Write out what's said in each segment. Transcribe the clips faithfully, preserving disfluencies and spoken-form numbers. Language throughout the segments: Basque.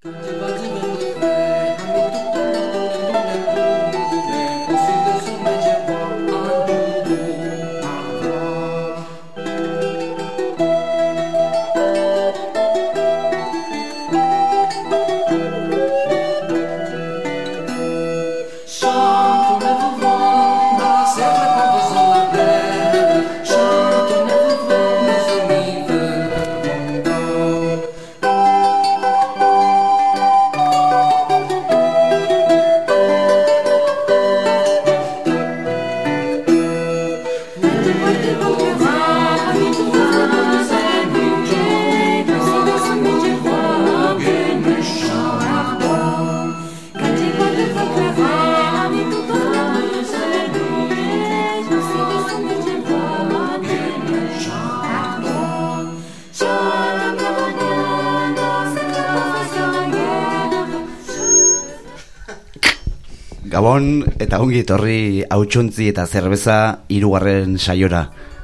Gabon eta ongi etorri hautsontzi eta zerbeza hirugarren saiora.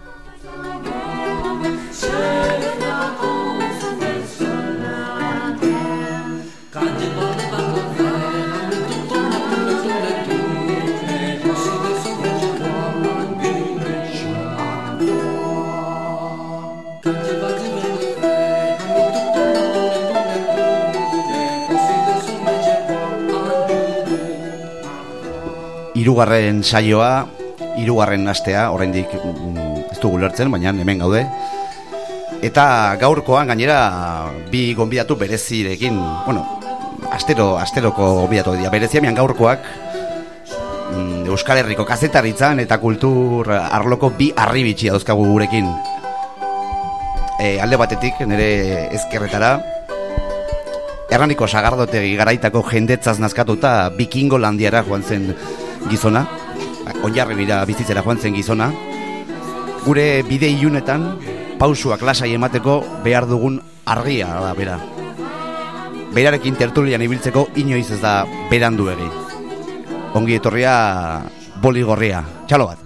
Hirugarren saioa, hirugarren astea, oraindik ez dugu lertzen, baina hemen gaude. Eta gaurkoan gainera bi gonbidatu berezirekin, bueno, astero, asteroko gonbidatu dira. Bereziamian gaurkoak Euskal Herriko kazetaritzan eta kultur arloko bi harribitxi dauzkagu gurekin. E, alde batetik, nire ezkerretara, Erraniko Sagardotegi garaitako jendetzaz nazkatuta Bikingolandiara joan zen gizona, Onjarribira bizitzera joan zen gizona. Gure bide ilunetan pausuak lasai emateko behar dugun argia da bera. Berarekin tertulian ibiltzeko inoiz ez da berandu egi. Ongi etorria Boli Gorria. Txalo bat.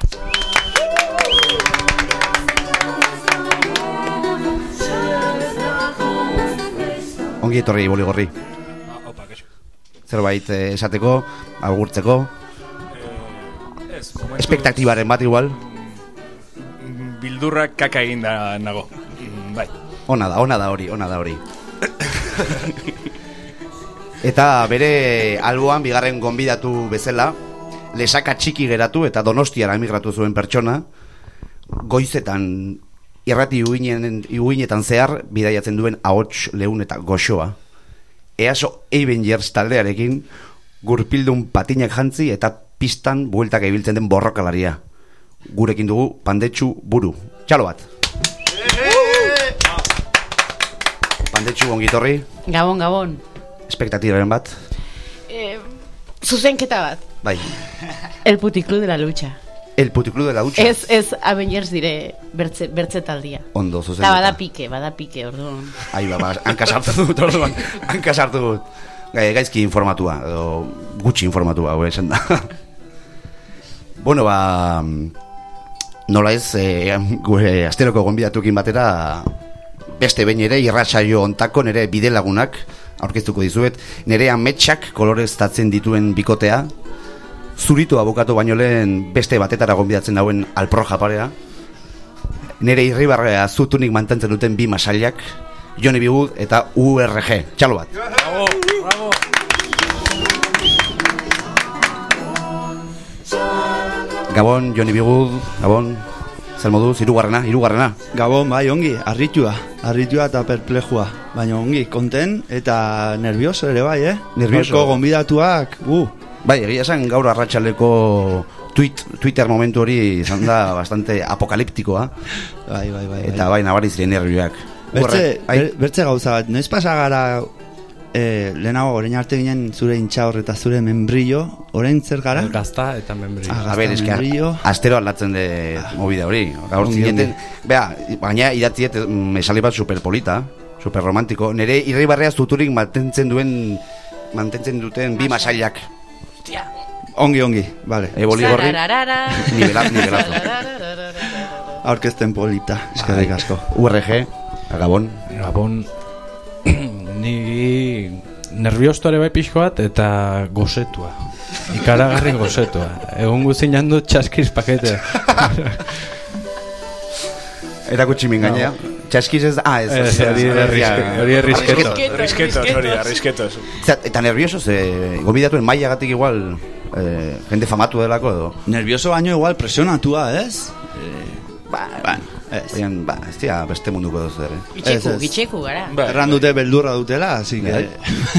Ongi etorri Boli Gorri. Zerbait esateko, agurtzeko. Espektaktibaren bat igual. Bildurrak kaka egin da nago. Bai. Ona da, ona da hori, ona da hori. Eta bere alboan bigarren gonbidatu bezala, Lesaka txiki geratu eta Donostiara emigratu zuen pertsona, goizetan irrati uginetan zehar bidaiatzen duen ahots leun eta goxoa. Easo Avengers taldearekin gurpildun patinak jantzi eta pistan bueltak ibiltzen den borrokalaria. Gurekin dugu Pandetxu Buru. Txalo bat. Pandetxu, ongitorri. Gabon, gabon. Espektatibaren bat. Eh, zuzenketa bat. Bai. El puticlub de la lucha. El puticlub de la lucha. Ez, ez Avengers dire bertze, bertze taldia. Ondo, zuzenketa. Ta bada pike, bada pike, orduan. Ai, ba, ba, hankasartu dut, orduan. Hankasartu dut. Gaizki informatua, edo gutxi informatua, hau esan da. Bueno, ba, nola ez, e, gure asteroko gonbidatukin batera, beste behin ere, irratsaio ontako nire bidelagunak, aurkeztuko dizuet, nire ametsak koloreztatzen dituen bikotea, zuritu abokatu baino lehen beste batetara gonbidatzen dauen Alpro Japarea, nire irribarrea zutunik mantentzen duten bi masailak, Joni Bigud eta U R G. Txalo bat. Bravo, bravo. Gabon, Joni Bigud, Gabon, zer moduz, hirugarrena, hirugarrena. Gabon, bai, ongi, harritua, harritua eta perplejua, baina ongi, konten eta nervioso ere bai, eh? Nervioso. Gorko gonbidatuak, uh. Bai, egia esan gaur arratsaleko tweet, Twitter momentu hori izan da bastante apokaliptikoa. Bai, bai, bai. Eta bai, nabari ziren nervioak. Bertze, ber, bertze gauza bat, noiz pasa gara eh, lehenago, orain arte ginen zure intxaur eta zure membrillo, orain zer gara? Gazta eta membrillo. Ah, A ber, eske, astero aldatzen de movida hori. Gaur zineten, bea, baina idatziet esali bat superpolita, superromantiko. Nere irribarrea zuturik mantentzen duen, mantentzen duten bi masailak. Hostia. Ongi, ongi, vale. E, Boli Gorri, nivelazo, nivelazo. Aurkezten polita, eskerrik asko. U R G, Gabon. Gabon, ni nerviostua ere bai pixko bat eta gozetua. Ikaragarri gozetua. Egun guzin jandu txaskiz pakete. Erakutsi min gainea. Txaskiz ez... Ah, ez. Hori errisketo. Arrisketos, hori, arrisketos. Eta nervioso, ze gonbidatuen mailagatik igual eh, jende famatu delako edo. Nervioso baino igual presionatua, ez? Ba, Bueno, ez. Baina, ba, ez dira beste munduko duz ere. Itxeku, Ez, ez. itxeku gara. Erran dute beldurra dutela, así que... Bai.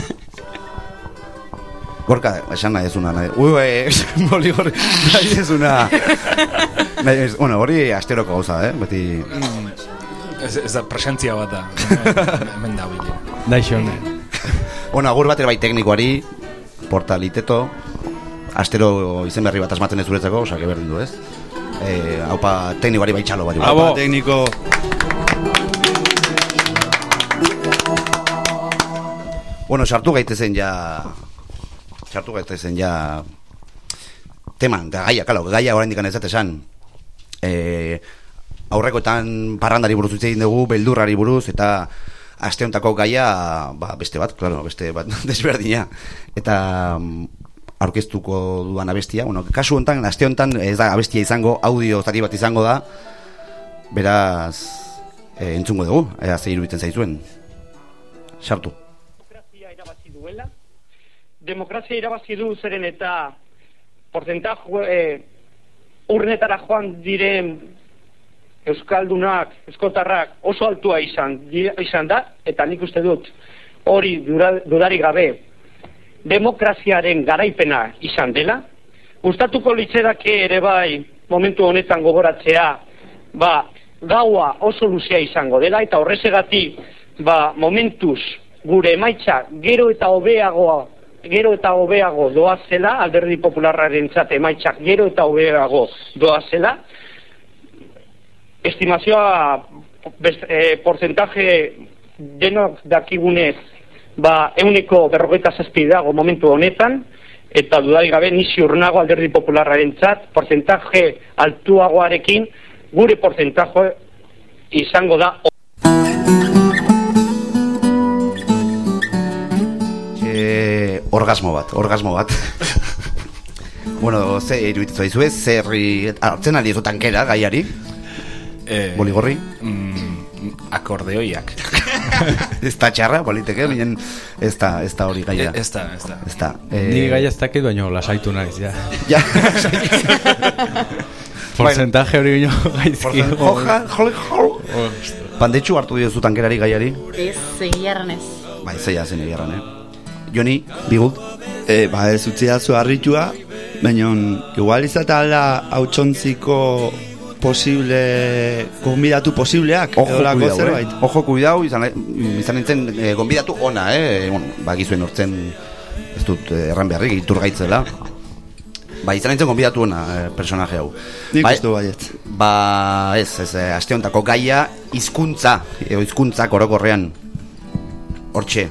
Gorka, esan nahi ez una nahi. Ui, bai, boli gorri, nahi ez una... Nahi ez, bueno, hori asteroko gauza, eh? Beti... Ez, ez da presentzia bat da. Hemen da bile. Daixo, ne. Bueno, agur bat ere bai teknikoari, portaliteto, astero izen berri bat asmatzen ez zuretzako, osak berdin du, ez? Eh, haupa teknikoari bai txalo bari. Apa, tekniko... Bueno, sartu gaitezen ja... Sartu gaitezen ja... Teman, da gaia, kalo, gaia oraindik ez dut esan. Eh, aurrekoetan parrandari buruz hitz egin dugu, beldurrari buruz, eta aste hontako gaia, ba, beste bat, claro, beste bat desberdina. Eta aurkeztuko dudan abestia, bueno, kasu hontan, aste hontan ez da abestia izango, audio zati bat izango da, beraz, e, entzungo dugu, ea ze iruditzen zaizuen. Sartu. Demokrazia irabazi duela, demokrazia irabazi du zeren eta porcentaj eh, urnetara joan diren euskaldunak, eskotarrak oso altua izan, izan da, eta nik uste dut hori dudari gabe demokraziaren garaipena izan dela. Gustatuko litzedake ere bai momentu honetan gogoratzea, ba, gaua oso luzea izango dela, eta horrezegatik ba, momentuz gure emaitza gero eta hobeagoa gero eta hobeago doazela, Alderdi Popularraren zate emaitzak gero eta hobeago doazela. Estimazioa best, eh, porcentaje denok dakigunez ba, euneko berrogeita zazpi dago momentu honetan, eta dudari gabe ni ziur nago Alderdi Popularraren zat, porcentaje altuagoarekin gure porcentaje izango da. E, orgasmo bat, orgasmo bat. Bueno, ze iruditzen zaizue, zerri hartzen ari ez tankera gaiari? Eh, Boligorri? Mm, akordeoiak. Ez da txarra, politeke, binen ez da, ez da hori gaia. Ez da, ez da. Ez da. Ni gaia ez dakit, baina lasaitu naiz, ja. Ja. Porcentaje hori bino gaizki. Joja, jole, jole. Pandetxu hartu diozu tankerari gaiari? Ez, egiarran ez. Bai, zeia zen egiarran, eh? Joni, Bigult? E, ba, ez utzi dazu harritua, baina igual izate alda hautsontziko posible, gonbidatu posibleak, Ojo, edolako kuidau, zerbait. eh? Ojo, kuidau, izan, izan nintzen eh, gonbidatu ona, eh? Bueno, ba, gizuen hortzen, ez dut eh, erran beharrik, iturgaitzela. Ba, izan nintzen gonbidatu ona eh, personaje hau. Nik Ba, uste baiet. Ba, ez, ez, eh, aste hontako gaia hizkuntza, edo hizkuntzak orokorrean. Hortxe.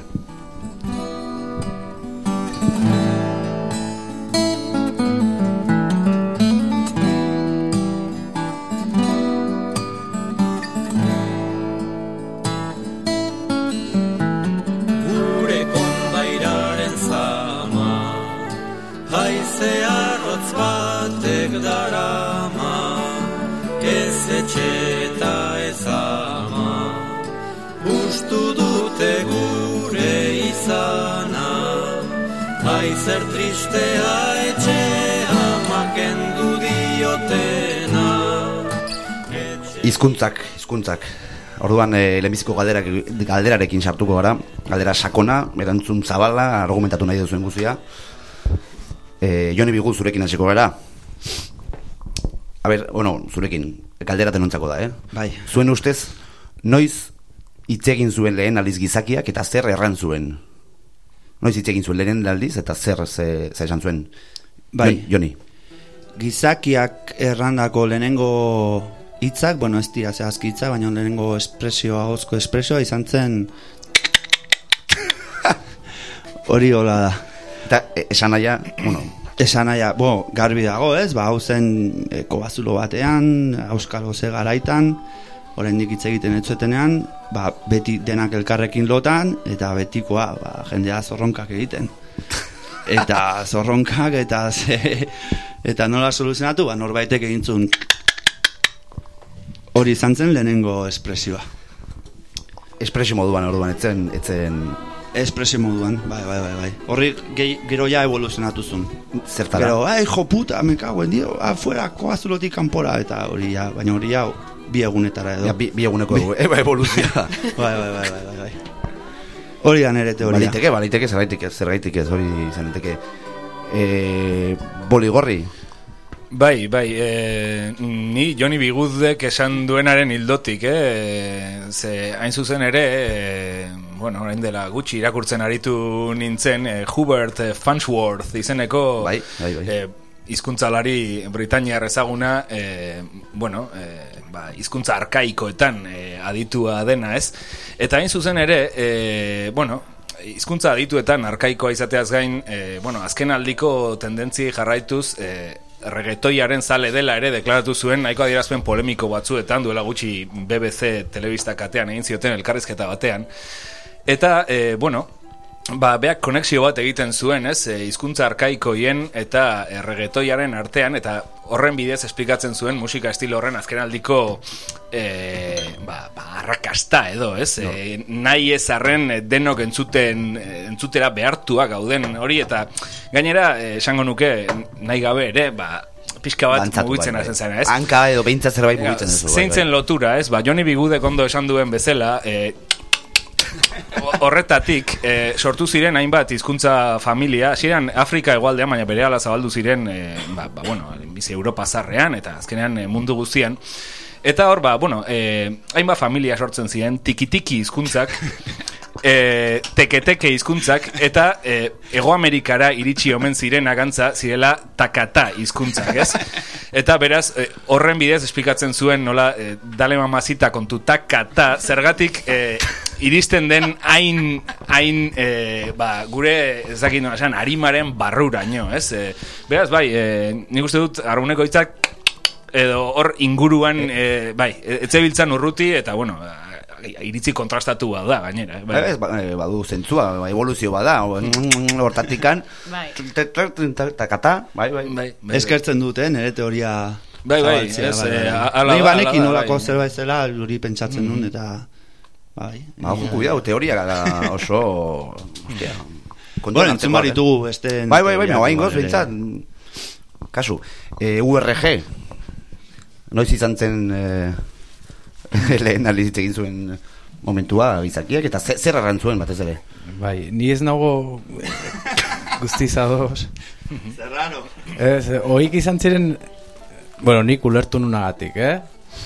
Zer tristea etxea makendu diotena. Hizkuntzak, hizkuntzak. Orduan eh, lehenbiziko galderak, galderarekin sartuko gara. Galdera sakona, erantzun zabala, argumentatu nahi duzuen guzia. Eh, Joni Bigu zurekin hasiko gara. A ber, bueno, zurekin, galdera denontzako da, eh? Bai. Zuen ustez, noiz hitz egin zuen lehen aldiz gizakiak eta zer erran zuen? Noiz hitz egin zuen lehen aldiz eta zer ze, ze esan zuen? Bai. Joni. Gizakiak errandako lehenengo hitzak, bueno, ez dira zehazki hitzak, baina lehenengo espresioa, ahozko espresioa izan zen hori hola da. Eta e, esan naia, bueno, esan naia, bo, garbi dago, ez? Ba, hau zen e, kobazulo batean, auskalo ze garaitan, oraindik hitz egiten etzuetenean, ba, beti denak elkarrekin lotan, eta betikoa, ba, jendea zorronkak egiten. Eta zorronkak, eta ze, eta nola soluzionatu, ba, norbaitek egintzun hori izan zen lehenengo espresioa. Espresio moduan orduan, etzen, etzen... Espresio moduan, bai, bai, bai, bai. Horri gehi, gero ja evoluzionatu zuen. Zertara? Gero, ai, jo puta, me cago en dio, afuera, koazulotik kanpora, eta hori ja, baina hori ja, bi egunetara edo. Ja, bi, bi eguneko bi. evoluzioa. bai, bai, bai, bai, bai. Hori da nere teoria. Baliteke, baliteke, zergaitik ez, zergaitik ez, hori izan daiteke. E, Boligorri. Bai, bai, e, ni Joni Bigudek esan duenaren hildotik, eh? Ze hain zuzen ere, e, bueno, orain dela gutxi irakurtzen aritu nintzen, e, Hubert Farnsworth izeneko bai, bai, bai. E, hizkuntzalari britainiar ezaguna, e, bueno, e, ba, hizkuntza arkaikoetan e, aditua dena, ez? Eta hain zuzen ere, e, bueno, hizkuntza adituetan arkaikoa izateaz gain, e, bueno, azken aldiko tendentzi jarraituz, e, reggaetoiaren zale dela ere deklaratu zuen, nahiko adierazpen polemiko batzuetan, duela gutxi B B C telebista katean egin zioten elkarrizketa batean. Eta, e, bueno, ba, beak konexio bat egiten zuen, ez, e, hizkuntza arkaikoien eta e, reggaetoiaren artean, eta horren bidez esplikatzen zuen musika estilo horren azkenaldiko e, ba, ba, arrakasta edo, ez, no. e, nahi ez arren denok entzuten, entzutera behartua gauden hori, eta gainera, esango nuke, nahi gabe ere, ba, pixka bat Bantzatu, mugitzen hazen zena, ez? Hanka edo behintzat zerbait mugitzen ez. Zeintzen lotura, ez? Ba, Joni Bigudek ondo esan duen bezala, e, horretatik e, sortu ziren hainbat hizkuntza familia, ziren Afrika hegoaldean, baina berehala zabaldu ziren e, ba, ba, bueno, bizi Europa zarrean eta azkenean e, mundu guztian. Eta hor, ba, bueno, e, hainbat familia sortzen ziren, tiki-tiki hizkuntzak, e, teke-teke hizkuntzak, eta e, Hego Amerikara iritsi omen ziren agantza zirela takata hizkuntzak, ez? Eta beraz, e, horren bidez esplikatzen zuen nola e, dale mamazita kontu takata, zergatik e, iristen den hain, hain e, ba, gure, ez dakit nola esan, harimaren barruraino, ez? E, beraz, bai, e, nik uste dut, arguneko hitzak, edo hor inguruan, e, bai, etzebiltzan urruti, eta, bueno, iritzi kontrastatu bat da, gainera. Bai. Ez, badu zentzua, evoluzio bada, hortatikan, takata, bai, bai, bai. Eskertzen dute, nire teoria bai, bai, zabaltzea, ez, bai, bai. ala, Nahi banekin ala, nolako bai. zerbait zela, hori pentsatzen duen, eta bai. Ba, kuidau, teoria gara oso, hostia, bueno, entzun baritugu beste... Bai, bai, bai, no, hain goz, bintzat, kasu, e, U R G, noiz izan zen e, lehen alizit egin zuen momentua gizakiak, eta zer arran zuen batez ere? Bai, ni ez nago guztizados. Zerrano. Ez, oik izan ziren, bueno, nik ulertu nunagatik, eh?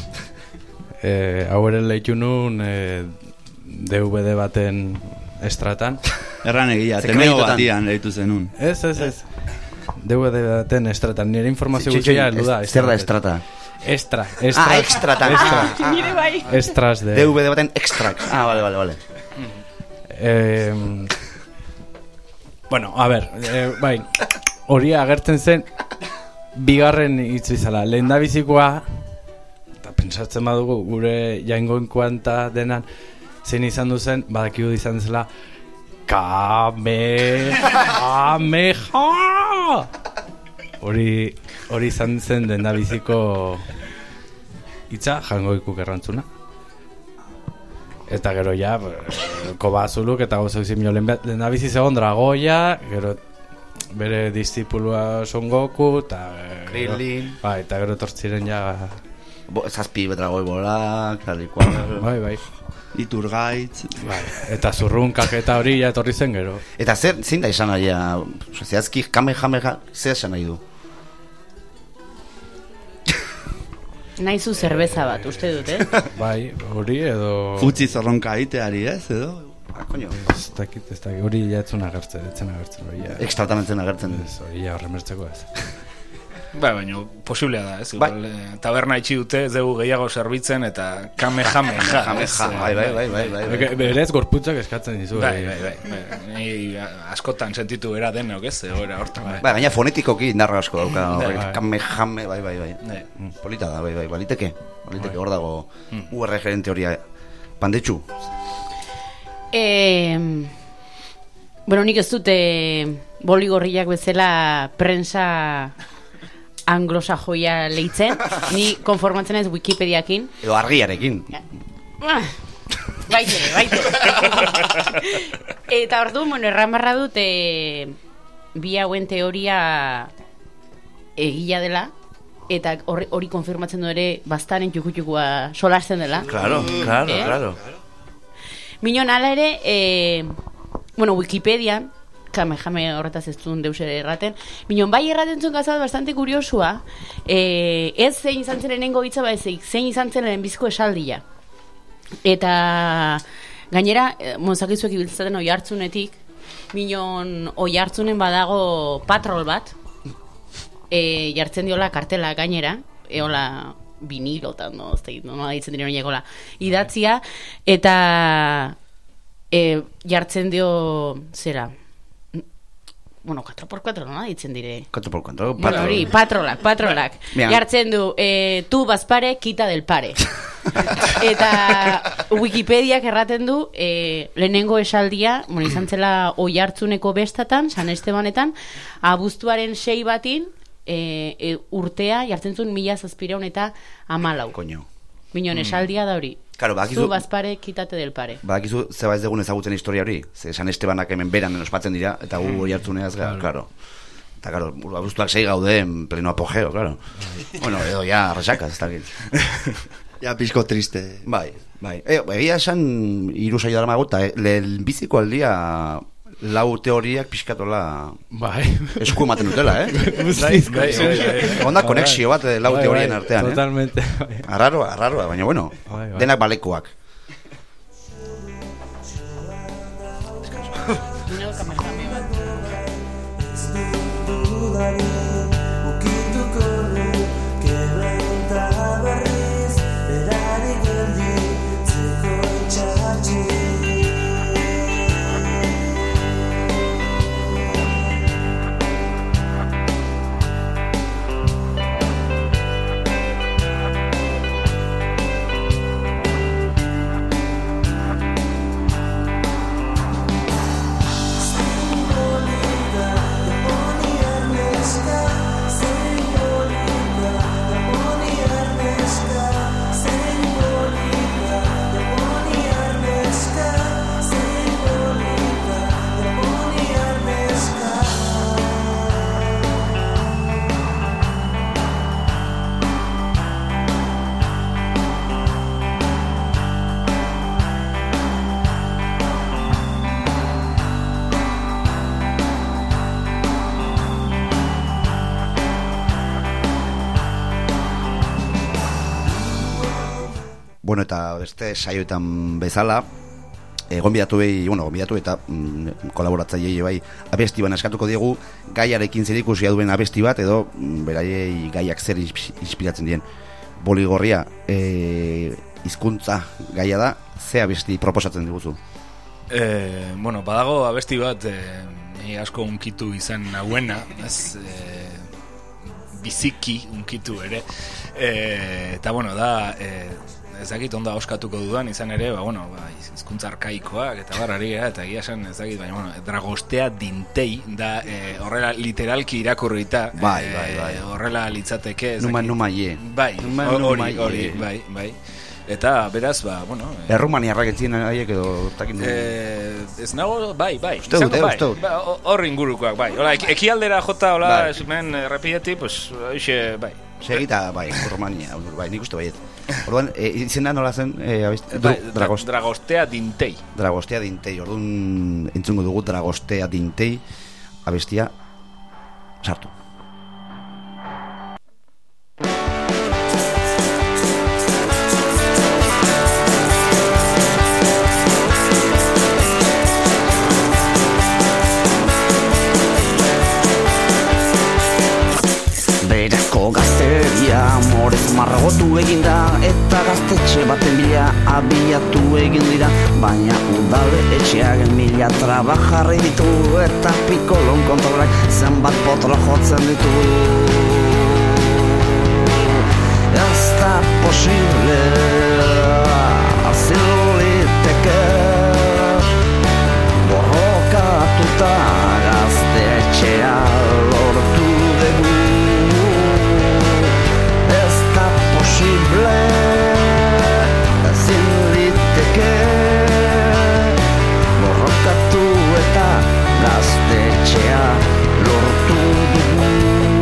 E, hau ere lehitu nun e, D V D baten estratan. Erran egia, temeo batian lehitu zenun. Ez, ez, ez. D V D baten estratan, nire informazio guztia heldu da. Zer da estrata? Extra, extra. Ah, extratan. Extra. Nire bai. Extras de... D V D baten extrak. Ah, vale, vale, vale. Eh, bueno, a ver, eh, bai, hori agertzen zen bigarren hitz bezala. Lehen da bizikoa, eta pentsatzen badugu gure jaingoen kuanta denan, zein izan duzen, badakigu izan zela, kame, kame, ja! Hori, hori izan zen denda biziko hitza, jangoikuk errantzuna. Eta gero ja, kobazuluk eta gozau zimiolen denda bizi zegoen dragoia, gero bere disipulua Son Goku, eta Krillin. Bai, eta gero tortziren ja... Bo, zazpi dragoi bolak, talikoa. Bai, bai. Iturgaitz. Bai, eta zurrunkak eta hori ja etorri zen gero. Eta zer, zein da izan nahi, zehazki, kame jameja, zer esan nahi du? Naizu zerbeza bat, uste dut, eh? Bai, hori edo... Utzi zorronka iteari, ez, edo? Ah, coño. Ez dakit, ez dakit, hori ja etzun agertzen, etzen agertzen hori ja. Extratamentzen agertzen. Ez, hori ja horremertzeko ez. Bai, baina posiblea da, ez? Igual, bai. Taberna itxi dute, ez dugu gehiago serbitzen, eta kame jame ja. Jame ja, bai, bai, bai, bai, bai. Berez gorputzak eskatzen dizu. Bai, bai, bai. Ni askotan sentitu era denok, ez? Egoera hortan, bai. Bai, baina fonetikoki indarra asko dauka, horrek, bai. kame jame, bai, bai, bai. Bai. Polita da, bai, bai, baliteke. Baliteke, Bai. hor dago U R G-ren teoria Pandetxu. Eh, bueno, nik ez dute boligorriak bezala prensa anglosajoia leitzen. Ni konformatzen ez Wikipediakin. Edo argiarekin. Ah, baitere, baitere. Eta orduan, bueno, erran barra dut e, bi hauen teoria egia dela, eta hori, hori konfirmatzen du ere bastaren txuku-txukua solasten dela. Claro, claro, eh? claro. Minon, ala ere, e, bueno, Wikipedian, kame, jame horretaz ez duen deus ere erraten, minon, bai erraten zuen gazat bastante kuriosua, e, ez zein izan zen lehenengo hitza, ba ezik, zein izan zen lehenbizko esaldia. Eta gainera, monzakizuek ibiltzaten oi hartzunetik, minon oi hartzunen badago patrol bat, e, jartzen diola kartela gainera, eola vinilotan, no, ez da, no, ditzen diren oinekola, idatzia, eta e, jartzen dio, zera, bueno, cuatro por cuatro, no, ditzen dire. cuatro por cuatro, bueno, hori, patrolak, patrolak. Jartzen du, e, tu bazpare, kita del pare. Eta Wikipediak erraten du e, lehenengo esaldia, bueno, izan zela oi hartzuneko bestatan, San Estebanetan, abuztuaren sei batin e, e, urtea jartzen zuen mila zazpireun eta amalau. Koño. Minon esaldia da hori. Claro, bakizu, zu bazpare, kitate del pare. Bakizu, zeba ez degun ezagutzen historia hori. Ze San Estebanak hemen beran ospatzen dira, eta gu hori hartzuneaz, claro. claro. Eta, claro, abuztuak sei gaude en pleno apogeo, claro. Bueno, edo ya resakaz, ez dakit. Ja, pizko triste. Bai, bai. E, egia esan hiru saio daramago, eta e, lehenbiziko aldia lau teoriak pixkatola bai. esku ematen dutela, eh? Bai, bai, bai. Onda konexio bat lau bai, teorien bai, artean, totalmente, eh? Bai. Arraroa, arraroa, baina bueno, bai, bai. denak balekoak. Neu kamejame bat. Bueno, eta beste saioetan bezala, eh, gonbidatu behi, bueno, gonbidatu eta mm, kolaboratzailei bai abesti ban eskatuko diegu, gaiarekin zerikusia duen abesti bat, edo mm, beraiei gaiak zer inspiratzen dien. Boligorria, eh, hizkuntza gaia da, ze abesti proposatzen diguzu? Eh, bueno, badago abesti bat, eh, ni asko unkitu izan nauena, ez, eh, biziki unkitu ere, eh, eta bueno, da... Eh, ez dakit onda oskatuko dudan izan ere, ba, bueno, ba, hizkuntza arkaikoak eta barrari, eta egia esan ez dakit, baina, bueno, dragostea dintei, da e, horrela literalki irakurrita, bai, bai, bai. E, horrela litzateke, ez Numa, dakit. numa, ye. Bai, Numa, hori, numa, hori, ye. bai, bai. Eta, beraz, ba, bueno... E, Errumaniarrak etzien haiek edo... Takin, e, ez nago, bai, bai. Uste dut, bai, uste dut. ba, hor ingurukoak, bai. Hola, ek, ekialdera jota, hola, Bai. esmen errepideti, pues, hoxe, bai. Segita, bai, Errumania, bai, nik uste baiet. Orduan, e, izena nola zen, e, abesti? Bai, Dragost, dragostea dintei. Dragostea dintei, orduan entzungo dugu Dragostea dintei, abestia sartu. Berako gazteria amorez marragotu egin da, eta gaztetxe baten bila abiatu egin dira, baina udale etxeagen mila trabajarri ditu, eta pikolon kontrolak zenbat potro jotzen ditu. Ez da posible, aziloli eta gaztetxea lortu dugu. Ez da posible, ezin liteke borrokatu eta gaztetxea lortu dugu.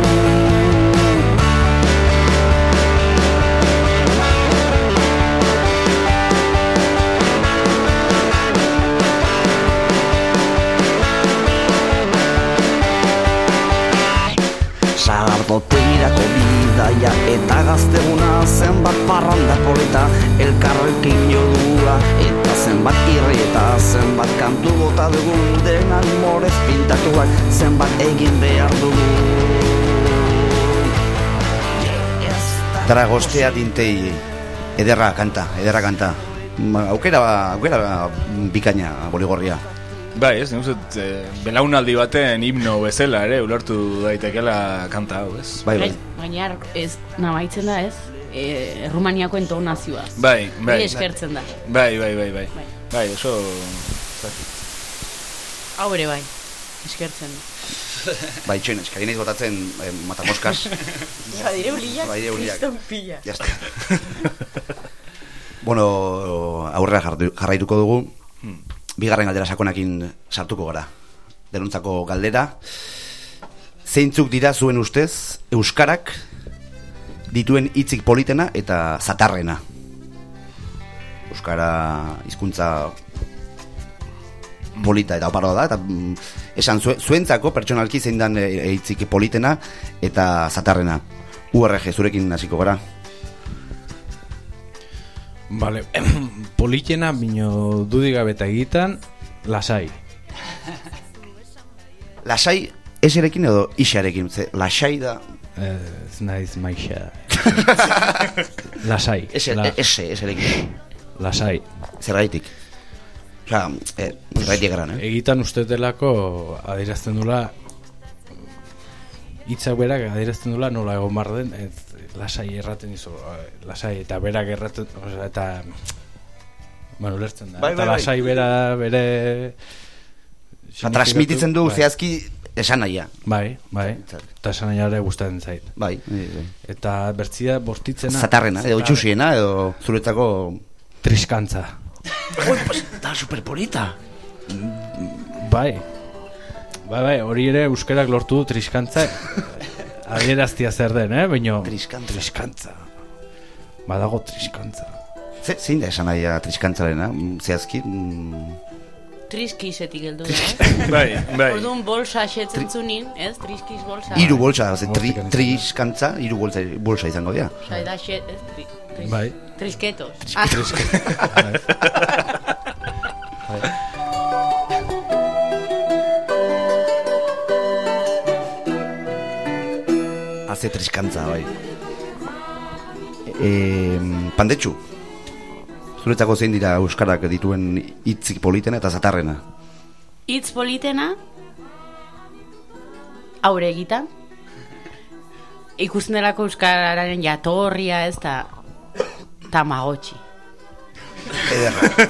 Sagardotegirako bidaia eta gazteguna, zenbat parranda polita elkarrekin jodua, eta zenbat irri eta zenbat kantu bota dugun, denak morez pintatuak zenbat egin behar dugu. Dragostea dintei ederra kanta, ederra kanta. Aukera, aukera bikaina Boligorria. Bai, ez, nuzet, e, belaunaldi baten himno bezala ere ulertu daitekela kanta hau, ez? Bai, bai. Baina ez, namaitzen da ez, e, Rumaniako entonazioa. Bai, bai. Hori eskertzen da. Bai, bai, bai, bai. Bai. Bai, oso... Hau ere bai, eskertzen da. Bai, txoin, eskari nahiz botatzen eh, matamoskas. Ba, dire uliak, Bai, dire uliak. kriston pila. Ya está. Bueno, aurrera jarraitu- jarraituko dugu. Hmm. Bigarren galdera sakonakin sartuko gara. Denontzako galdera. Zeintzuk dira zuen ustez euskarak dituen hitzik politena eta zatarrena? Euskara hizkuntza polita eta oparoa da, eta mm, esan zue, zuentzako pertsonalki zein dan e, hitzik politena eta zatarrena. U R G, zurekin hasiko gara. Vale, politena bino dudigabeta egitan, lasai. Lasai eserekin edo isarekin, ze lasai da... Ez naiz maixa. Lasai. Ese, la- ese, eserekin. Lasai. Zergaitik. Osa, eh, zergaitik eran, eh? Egitan uste delako adierazten dula, hitzak berak adierazten dula nola egon bar den, ez, lasai erraten dizu, eh, lasai, eta berak erraten, osea, eta bueno, ulertzen da, Bai, eta bai, bai. lasai bera bere Osa, transmititzen du bai. zehazki esan nahia. Bai, bai, eta esan nahi ere gustatzen zait. Bai, bai, bai. Eta bertzia bortitzena, Zatarrena, edo txusiena, edo zuretzako... triskantza. Ui, pues, da superpolita. Bai, bai, bai, hori ere euskerak lortu du triskantza adieraztia zer den, eh? Baina Triskantza. triskantza. Badago triskantza. Ze, zein da esan nahia triskantzarena? Mm, Zehazki... Mm, Triskisetik heldu da, eh? Bai, bai. Orduan bolsa asetzen zunin, ez? Triskiz bolsa. hiru bolsa, ze, tri, Hortik triskantza, hiru bolsa, bolsa izango dira. Osea, da xe, ez? Tri, tris, Bai. Trisketos. Ah, Haze triskantza, bai. E, pandetxu. Zuretzako zein dira euskarak dituen hitzik politena eta zatarrena? hitz politena, aurre egitan. Ikusten delako euskararen jatorria, ez da Tamagotchi. Ederra.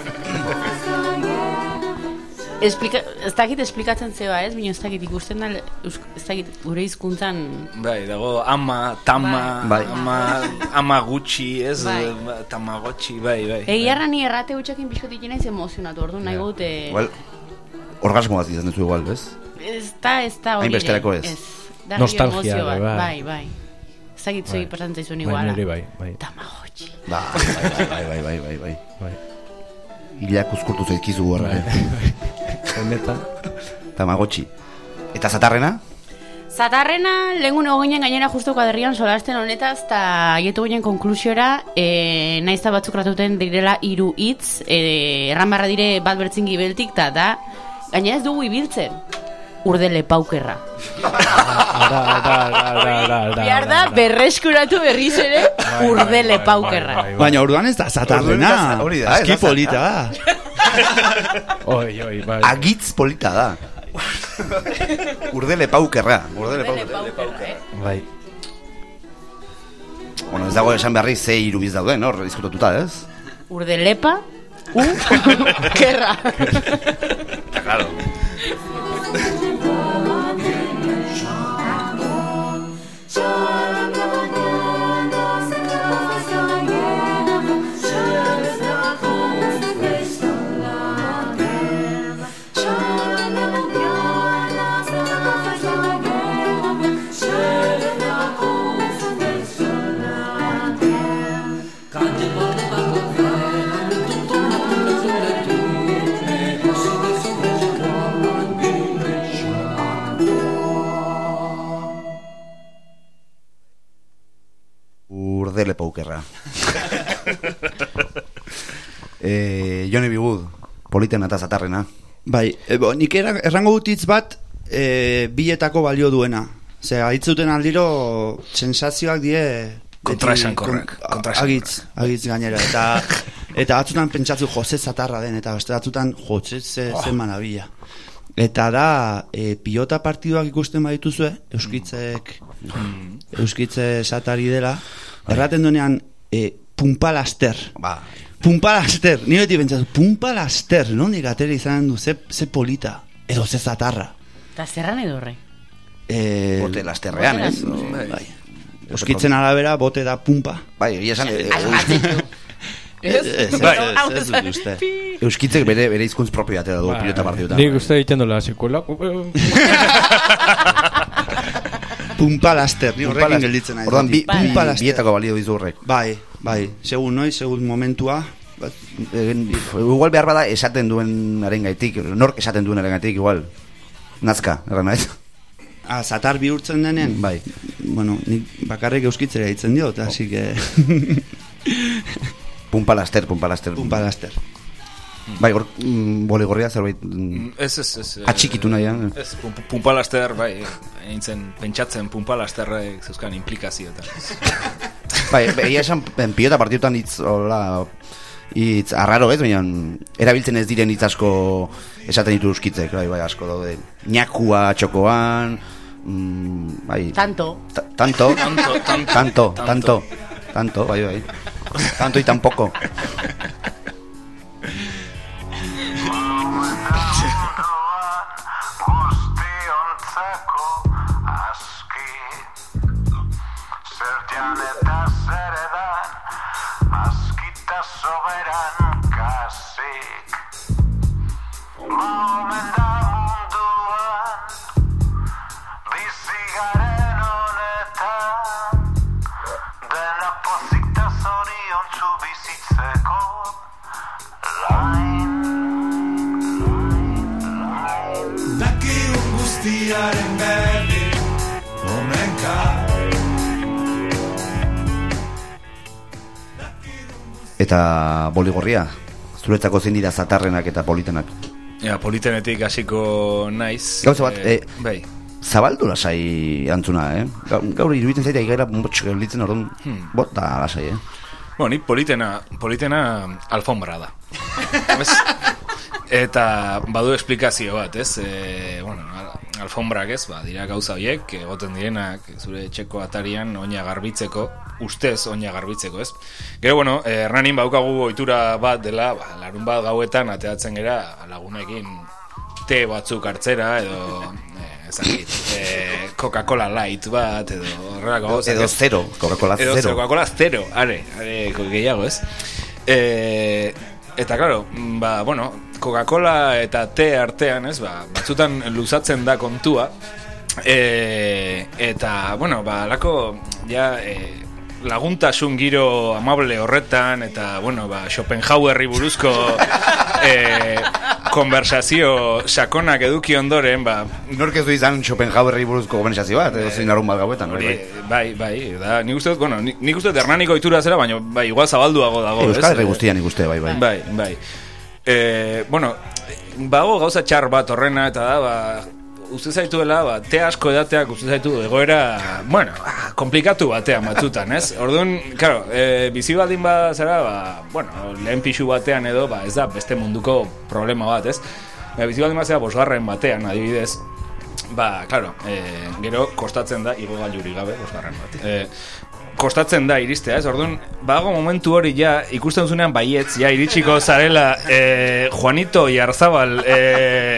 Esplika, ez dakit esplikatzen zeba, ez? Bino ez dakit ikusten da, eusk- ez dakit gure hizkuntzan. Bai, dago ama, tama, Bai. ama, ama gutxi, ez? Bai. Tamagotchi, bai, bai. Egiarra ni errate hutsakin pixkotik naiz emozionatu, ordu nahi gute. Igual, orgasmo bat izan duzu igual, ez? Ez da, ez da hori. Hainbesterako ere, ez. Da Nostalgia emozio bat, ere, bai. bai, bai. Ez dakit zuei Bai. pasantzai zuen Bai, iguala. niri bai, bai. Tamagotchi. Ba, bai, bai, bai, bai, bai, bai. Bai. Hilak uzkurtu zaizkizu horra, eh? Benetan. Tamagotchi. Eta zatarrena? Zatarrena, lehengun egoinen gainera justu kaderrian solasten honetaz, eta aietu ginen konklusiora, e, naiz eta batzuk ratuten direla hiru hitz, e, erran barra dire bat bertzin gibeltik, eta da, gainera ez dugu ibiltzen. Urdele paukerra. Ara, ara, ara, ara, ara, ara. Bihar da, berreskuratu berriz ere, Bai, urdele bai, bai, paukerra. bai, bai, bai. Baina orduan ez da zatarrena. Orduan ez da- hori da, ez Aski da polita da. Oi, oi, bai. Agitz polita da. Urdele paukerra. Urdele Urdele paukerra. paukerra, eh? Bai. Bueno, ez dago esan beharri ze irubiz dauden, hor, diskutatuta, ez? Urdelepa, u, kerra. Claro. Urdele paukerra. eh, Joni Bigud, politena eta zatarrena. Bai, e, bo, nik era, errango dutitz bat e, biletako balio duena. Zer, aditzuten aldiro sensazioak die kontraesankorrak, kon, agitz, agitz gainera. Eta, eta batzutan pentsatzu Jose zatarra den, eta beste batzutan Jose ze, oh. zen manabila. Eta da, e, pilota partiduak ikusten badituzue, Euskitzek, mm. Euskitze satari dela, erraten duenean, e, pumpalaster. Ba. Pumpalaster, ni beti pentsatu, pumpalaster, nondik atera izan du, ze, ze polita, edo ze zatarra. Eta zerran edo horre? E, bote lasterrean, ez? Bai. bai. Euskitzen arabera, bote da pumpa. Bai, egia esan... Ez? Ez, ez dut uste. Euskitzek bere, bere izkuntz propio atera du pilota partidutan. Nik uste egiten dola sekuela. Pumpalaster, ni horrekin gelditzen nahi. Ordan, bi, bi, bietako balio dizu horrek. Bai, bai, segun noiz, segun momentua. Igual behar bada esaten duen arengaitik, nork esaten duen arengaitik, igual. Nazka, erran naiz. Ah, zatar bihurtzen denean? Bai. Bueno, nik bakarrik euskitzera ditzen diot, oh. Así que... Pumpalaster, pumpalaster. Pumpalaster. Bai, gor, mm, boligorria zerbait mm, ez, ez, ez, atxikitu nahi, eh? Ez, pumpalaster, bai, eintzen pentsatzen pumpalasterrek zeuzkan implikazio eta. Bai, egia esan pilota partidutan hitz, hola, hitz arraro ez, baina erabiltzen ez diren hitz asko esaten ditu Euskitzek, bai, bai, asko daude. Ñakua txokoan, mm, bai. Tanto. Ta, tanto. Tanto, tanto. Tanto, tanto. Tanto, bai, bai. Tanto y tampoco. Eta boligorria, zuretzako zein dira zatarrenak eta politenak? Ja, politenetik hasiko naiz. Gauza bat, eh, eh, bai. Zabaldu lasai antzuna, eh? Gaur iruditzen zaita igaira botx gelditzen orduan, hmm. bot da lasai, eh? Bueno, ni politena, politena alfombra da. Eta badu esplikazio bat, ez? E, bueno, alfombrak ez, ba, dira gauza horiek, egoten direnak zure etxeko atarian oina garbitzeko, ustez oina garbitzeko, ez? Gero, bueno, erranin baukagu ohitura bat dela, ba, larun bat gauetan ateatzen gera lagunekin te batzuk hartzera, edo ezakit, e, Coca-Cola Light bat, edo horrelako gauza. Edo zero, Coca-Cola zero. Edo Coca-Cola zero, are, are, gehiago, ez? E, eta, claro, ba, bueno, Coca-Cola eta te artean, ez, ba, batzutan luzatzen da kontua, e, eta, bueno, ba, lako, ja, e, laguntasun giro amable horretan, eta, bueno, ba, Schopenhauerri buruzko e, konversazio sakonak eduki ondoren, ba... Nork ez du izan Schopenhauerri buruzko konversazio bat, edo zein larun bat gauetan, bai, bai, bai, da, nik uste dut, bueno, nik uste dut Hernaniko ohitura zera, baina, bai, igual zabalduago dago, ez? Euskal Herri guztian nik uste, bai, bai. Bai, bai. E, bueno, bago gauza txar bat horrena, eta da, ba, uste zaituela, ba, te asko edateak uste zaitu egoera, bueno, komplikatu batean batzutan, ez? Orduan, claro, e, bizi baldin bat zara, ba, bueno, lehen pixu batean edo, ba, ez da beste munduko problema bat, ez? Ba, bizi baldin bat zara bosgarren batean, adibidez, ba, claro, e, gero kostatzen da, igo gailuri gabe, bosgarren bat. E, kostatzen da iristea, ez? Orduan, bago momentu hori ja ikusten duzunean baietz, ja iritsiko zarela e, Juanito Iarzabal e,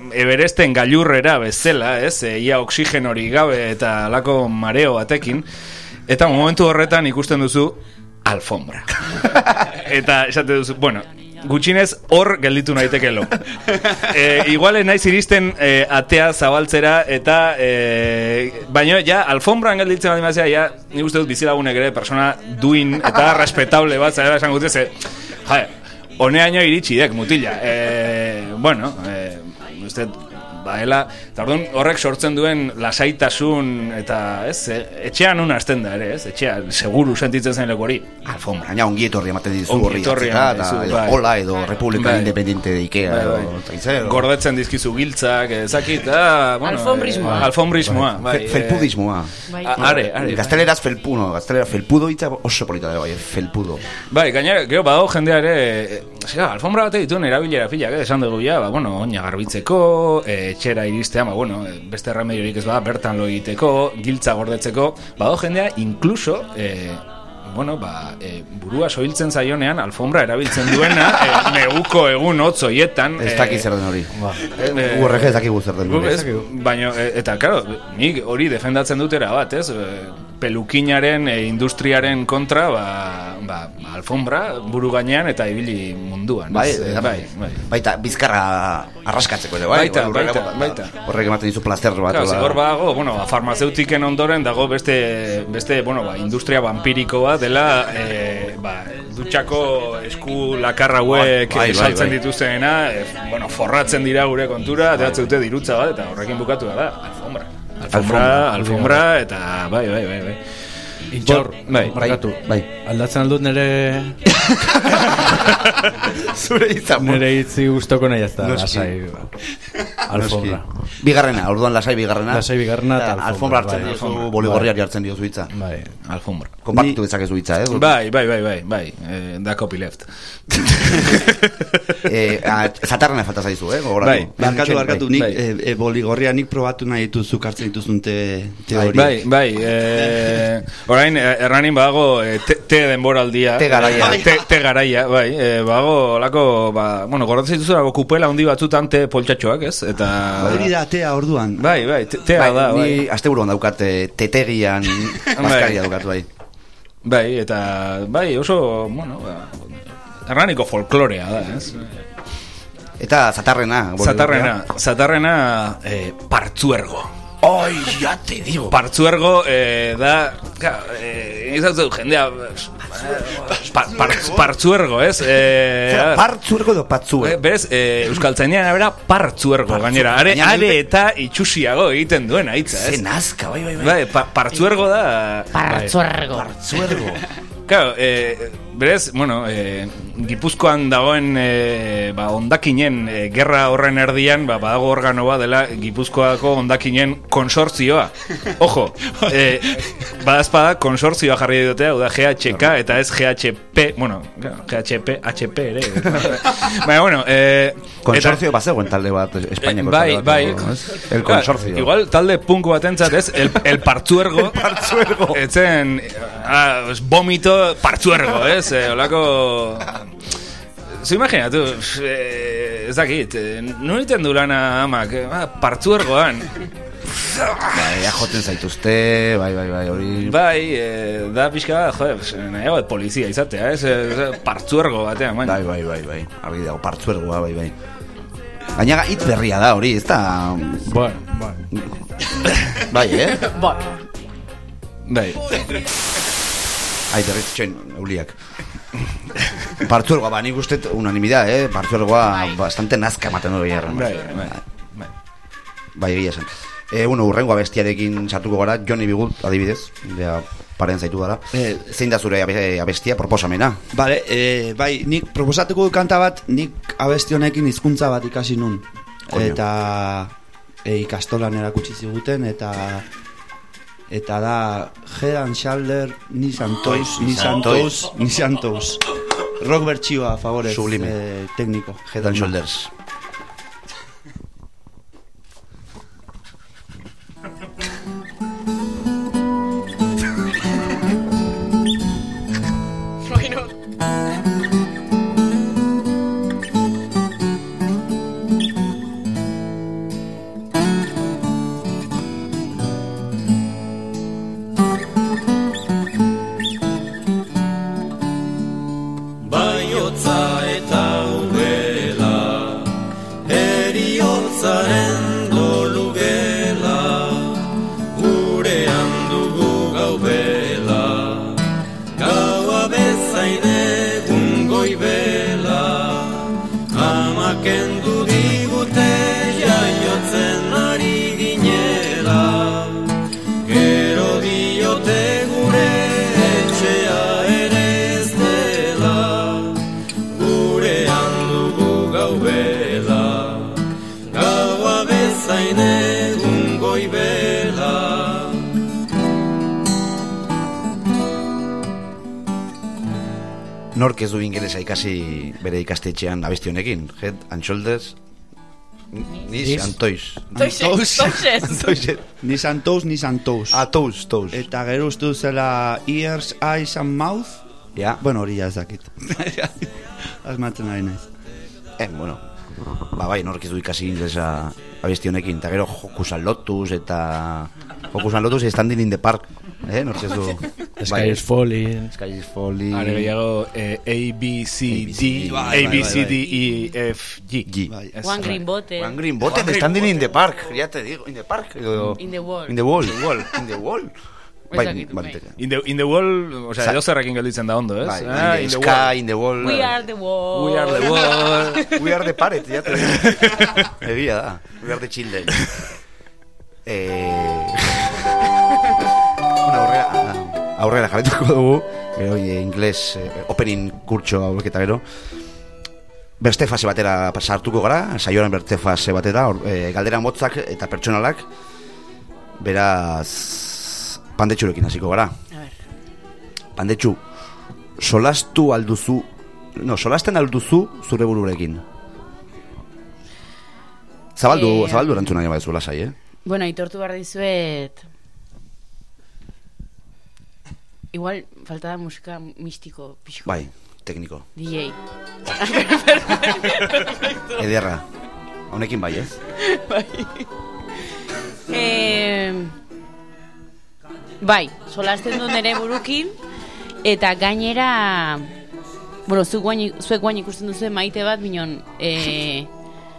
Everesten gailurrera bezala, ez? E, ia oxigen hori gabe eta alako mareo batekin. Eta momentu horretan ikusten duzu alfombra. Eta esate duzu, bueno, gutxinez hor gelditu naitekelo. E, igual naiz iristen e, atea zabaltzera eta e, baino ja alfombran gelditzen bat imazia, ja nik uste dut bizilagunek ere persona duin eta respetable bat zara esan gutze, ze jai, honeaino iritsi dek mutila. E, bueno, e, uste baela, eta orduan horrek sortzen duen lasaitasun eta ez, e, etxean una hasten da ere, ez, etxean seguru sentitzen zen leku hori, alfombra. Gaina ongi etorri ematen dizu horri atzika, hola edo Republika bai. Independiente de Ikea bai, bai. Edo, edo, gordetzen dizkizu giltzak, ezakit, ah, bueno, alfombrismoa. Eh, alfombrismoa, bai. Fe, felpudismoa. Bai. Are, are. Gazteleraz felpuno, gaztelera felpudo hitza oso polita da bai, felpudo. Bai, gainera, gero badago jendea ere, zera, alfombra bate dituen erabilera pilak, eh, esan dugu ja, ba, bueno, oina garbitzeko, eh, etxera iristea, ba, bueno, beste remediorik ez ba, bertan lo egiteko, giltza gordetzeko, badago jendea, incluso, eh, bueno, ba, e, burua soiltzen zaionean alfombra erabiltzen duena e, neguko egun hotzoietan ez dakiz zer den hori e, urrege ez dakigu zer den hori baina, e, eta, karo, nik hori defendatzen dutera bat, ez pelukinaren e, industriaren kontra ba, ba, alfombra buru gainean eta ibili munduan bai, ez, e, bai, bai. Baita bizkarra arraskatzeko ere bai, baita, baita, baita. Horrek ematen dizu plazer bat claro, zigor badago, bueno, ba, farmazeutiken ondoren dago beste, beste bueno, ba, industria vampiriko bat dela e, ba, dutxako esku lakarra hauek bai, bai, saltzen bai. Dituzena e, bueno, forratzen dira gure kontura ateatzen dute dirutza bat eta horrekin bukatu da alfombra alfombra, alfombra eta bai, bai, bai, bai. Intxaur, bai, markatu bai. Aldatzen aldut nire zure hitza nire hitzi guztoko nahi azta lasai alfombra bigarrena, orduan lasai bigarrena lasai bigarrena eta alfombra hartzen bai, diozu boligorriari hartzen diozu hitza bai, alfombra konpartitu dezakezu hitza, eh? Bai, bai, bai, bai, bai, eh, da copyleft eh, zatarrena falta zaizu, eh? Bai, barkatu, barkatu, nik bai. e, e, boligorria nik probatu nahi dituzu hartzen dituzun te, teoria bai, bai, eh, orain, erranin badago eh, te, te denboraldia te garaia eh, te, te garaia, bai, eh, badago olako, ba, bueno, gordatzen dituzu dago kupela handi batzutan te poltsatxoak, ez? Eta hori da tea orduan bai, bai, te, tea bai, da, bai ni asteburuan daukat tetegian maskaria daukat, bai bai, eta, bai, oso, bueno, ba, erraniko folklorea da, ez? Eta zatarrena zatarrena, zatarrena eh, partzuergo oi, ya te digo partzuergo eh, da eh, izatzu jendea pa, par, partzuergo, ez? Eh, partzuergo edo patzuergo bez, eh, euskaltzainean abera partzuergo gainera, are, are eta itxusiago egiten duena hitza, ez? Zenazka, bai, bai, bai, bai pa, partzuergo da partzuergo partzuergo claro, eh, berez, bueno, eh, Gipuzkoan dagoen eh, ba, ondakinen eh, gerra horren erdian, ba, badago organo bat dela Gipuzkoako ondakinen konsortzioa. Ojo, eh, badazpada konsortzioa jarri dute, hau da G H K eta ez G H P, bueno, G H P, H P ere. Baina, bueno, eh, konsortzio bat zegoen talde bat, Espainiako bai, talde bat. Bai, no, el konsortzio. Igual talde punk batentzat ez, el, el partzuergo. el partzuergo. Etzen, ah, vomito partzuergo, ez? Eh, olako... Zu imagina, tu, eh, ez dakit, eh, noliten du lana amak, eh, partzuergoan. Bai, ajoten zaituzte, bai, bai, bai, hori... Bai, eh, da pixka, joder, nahiago polizia izatea, ez? Eh, partzuergo batean, baina. Bai, bai, bai, bai, argi dago, partzuergoa, bai, bai. Gainaga hitz berria da hori, ez da... Bueno, bai. Bai, eh? Bai. Bai. Ai, derritz txoin, euliak. Partzuergoa, ba, nik uste unanimidad, eh? Partzuergoa bastante nazka ematen du behar. Bai, bai, bai. Bai, egia zen. E, bueno, urrengo abestiarekin sartuko gara, Johnny B. Good, adibidez, bea paren zaitu dara. E, zein da zure abestia, proposamena? Bale, e, bai, nik proposatuko kanta bat, nik abesti honekin hizkuntza bat ikasi nun. Koño. Eta e, ikastolan erakutsi ziguten, eta... Eta da Head and Shoulder, Ni Santos, Ni Santos, Ni Santos. Rock bertsioa, favorez, sublime. Eh, técnico. Head and Shoulders. Nork ez du ingelesa ikasi bere ikastetxean abesti honekin? Head and Shoulders, Knees and Toes. Toes. Knees and Toes, Knees and Toes. Ah, Toes, Toes. Eta gero uste duzela Ears, Eyes and Mouth. Ja. Bueno, hori ja ez dakit. Asmatzen ari naiz. Eh, bueno, ba bai, nork ez du ikasi ingelesa abesti honekin. Eta gero Jokusan Lotus eta... Jokusan Lotus y Standing in the Park. Eh, nork ez du... Sky is Falling. Sky is Falling. Are gehiago eh, A, B, C, D, A, B, C, D, E, F, G. G. One Green Bottle. One Green Bottle de Standing in the Park. Ya te digo, in the park. In the wall. In the wall. In the wall. Bai, bai. In the, in the wall, o sea, edo zerrekin gelditzen da ondo, ez? Bai, Ah, in the sky, in the wall. We are the wall. We are the wall. We are the parrot, ya te digo. Egia da. We are the children. Eh... Bueno, aurrera, aurrera jarretuko dugu, gero eh, ingles eh, opening kurtso hauek eta gero. Beste fase batera sartuko gara, saioaren beste fase batera, or, eh, galdera motzak eta pertsonalak. Beraz, pandetxurekin hasiko gara. A ver. Pandetxu, solastu alduzu, no, solasten alduzu zure bururekin. Zabaldu, Eh, zabaldu erantzuna nahi baduzu lasai, eh? Bueno, aitortu behar dizuet... Igual, falta da musika mistiko pixko. Bai, tekniko. D J. Ederra. Honekin bai, ez? Bai. Eh, bai, solasten du nere burukin, eta gainera... Bueno, zuek guain, zuek guain ikusten duzu maite bat, binon... Eh,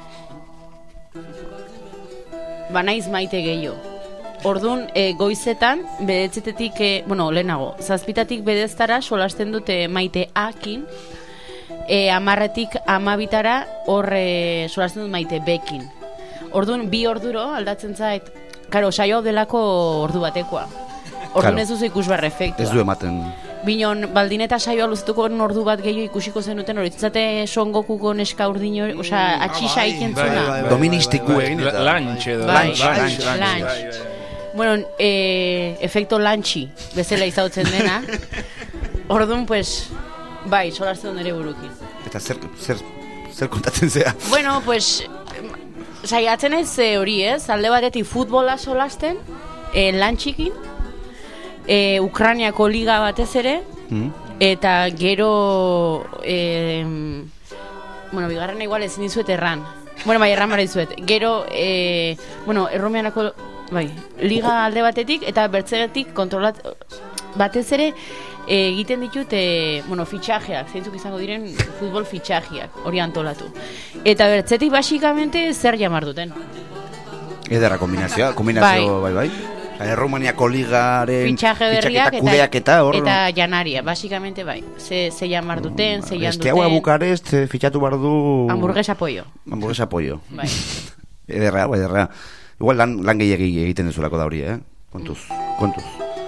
ba naiz maite gehiago. Ordun e, goizetan, bedetzetetik, e, bueno, lehenago, zazpitatik bedeztara solasten dute maite akin, e, amarretik amabitara hor e, solasten dut maite bekin. Ordun bi orduro aldatzen zait, karo, saio hau delako ordu batekoa. Ordun Claro. ez duzu ikusbar efektua. Ez du ematen. Binon, baldin eta saioa luzetuko ordu bat gehiago ikusiko zenuten horitzate Son Gokuko neska urdin hori, osea, atxixa ikentzuna. Doministiku egin eta... Lunch edo. Bai, Lunch, lunch, lunch. lunch. Bueno, eh, efekto lantxi bezala izautzen dena. Orduan, pues, bai, solasten nire burukin. Eta zer, zer, zer kontatzen zea? Bueno, pues, saiatzen ez eh, hori ez, alde batetik futbola solasten, eh, lantxikin, eh, Ukrainiako liga batez ere, Mm. eta gero, eh, bueno, bigarren igual ezin dizuet erran. Bueno, bai, erran bara dizuet. Gero, eh, bueno, erromeanako... Bai, liga alde batetik eta bertzeretik kontrolat batez ere e, egiten ditut e, bueno, fitxajeak, zeintzuk izango diren futbol fitxajeak, hori antolatu. Eta bertzetik basikamente zer jamar duten. Ederra kombinazioa, kombinazio bai bai. bai. Errumaniako ligaren Fitxaje berriak eta kudeaketa hor. eta janaria, basikamente bai. Ze, ze jamar duten, ze jan Este hau duten. Bukarest eh, fitxatu behar du... Hamburguesa pollo. Hamburguesa pollo. Bai. Ederra, bai, ederra. Igual lan, lan gehiagi egiten duzulako da hori, eh? Kontuz, kontuz.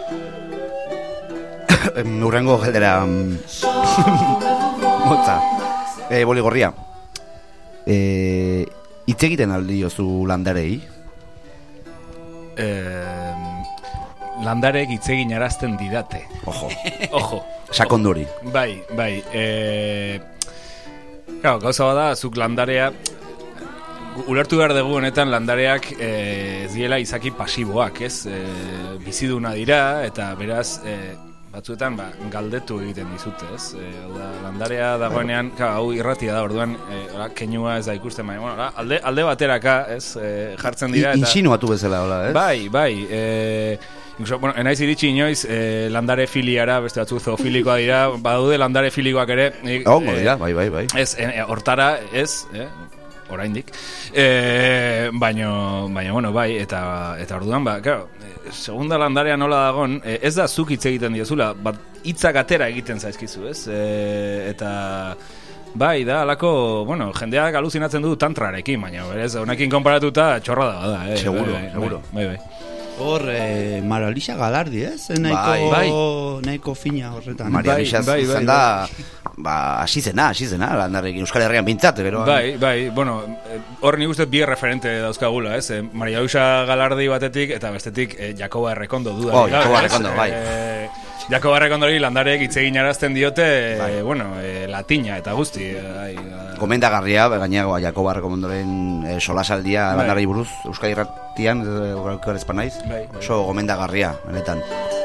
Urrengo galdera... Motza. Eh, Boligorria. Eh, hitz egiten aldiozu landarei? Eh, landarek hitz egin arazten didate. Ojo. Ojo. Sakonduri. Bai, bai. Eh, claro, gauza bada, zuk landarea... Ulertu behar dugu honetan landareak e, ez diela izaki pasiboak, ez? E, biziduna dira eta beraz e, batzuetan ba, galdetu egiten dizute, ez? E, da, landarea dagoenean, ka, hau irratia da, orduan e, ora, keinua ez da ikusten, baina bueno, ora, alde, alde bateraka, ez? E, jartzen dira eta... Insinuatu bezala, hola, ez? Bai, bai, e, incluso, bueno, enaiz iritsi inoiz e, landare filiara, beste batzuk zoofilikoa dira, badaude landare filikoak ere. E, oh, dira, bai, bai, bai. Ez, e, hortara, ez, eh? Oraindik. Eh, baino, baina bueno, bai, eta eta orduan ba, claro, eh, segunda landarea nola dagon, eh, ez da zuk hitz egiten diezula, bat hitzak atera egiten zaizkizu, ez? Eh, eta bai, da alako, bueno, jendeak aluzinatzen du tantrarekin, baina berez, honekin konparatuta txorrada da, eh. Seguro, bai, bai, seguro. Bai, bai. Hor, eh, Mara Elisa Galardi, ez? Nahiko, Bai, bai. nahiko fina horretan. Maria Bai, Elisa bai, bai, izan da, ba, hasi zena, hasi zena, landarrekin Euskal Herrian bintzat, gero. Bai, bai, bueno, hor nik uste bi referente dauzkagula, ez? Eh, Maria Elisa Galardi batetik eta bestetik eh, Jakoba Errekondo duda. Oh, Jakoba Errekondo, bai. Eh, Jako Barrek ondori landareek hitz egin arazten diote, bai. e, bueno, e, latina eta guzti. Ai, gomendagarria, gainera Jakob Barrek ondoren e, solasaldia bai. Landarei buruz, Euskadi Irratian, gaur ezpan naiz, bai, bai. Oso gomendagarria, benetan.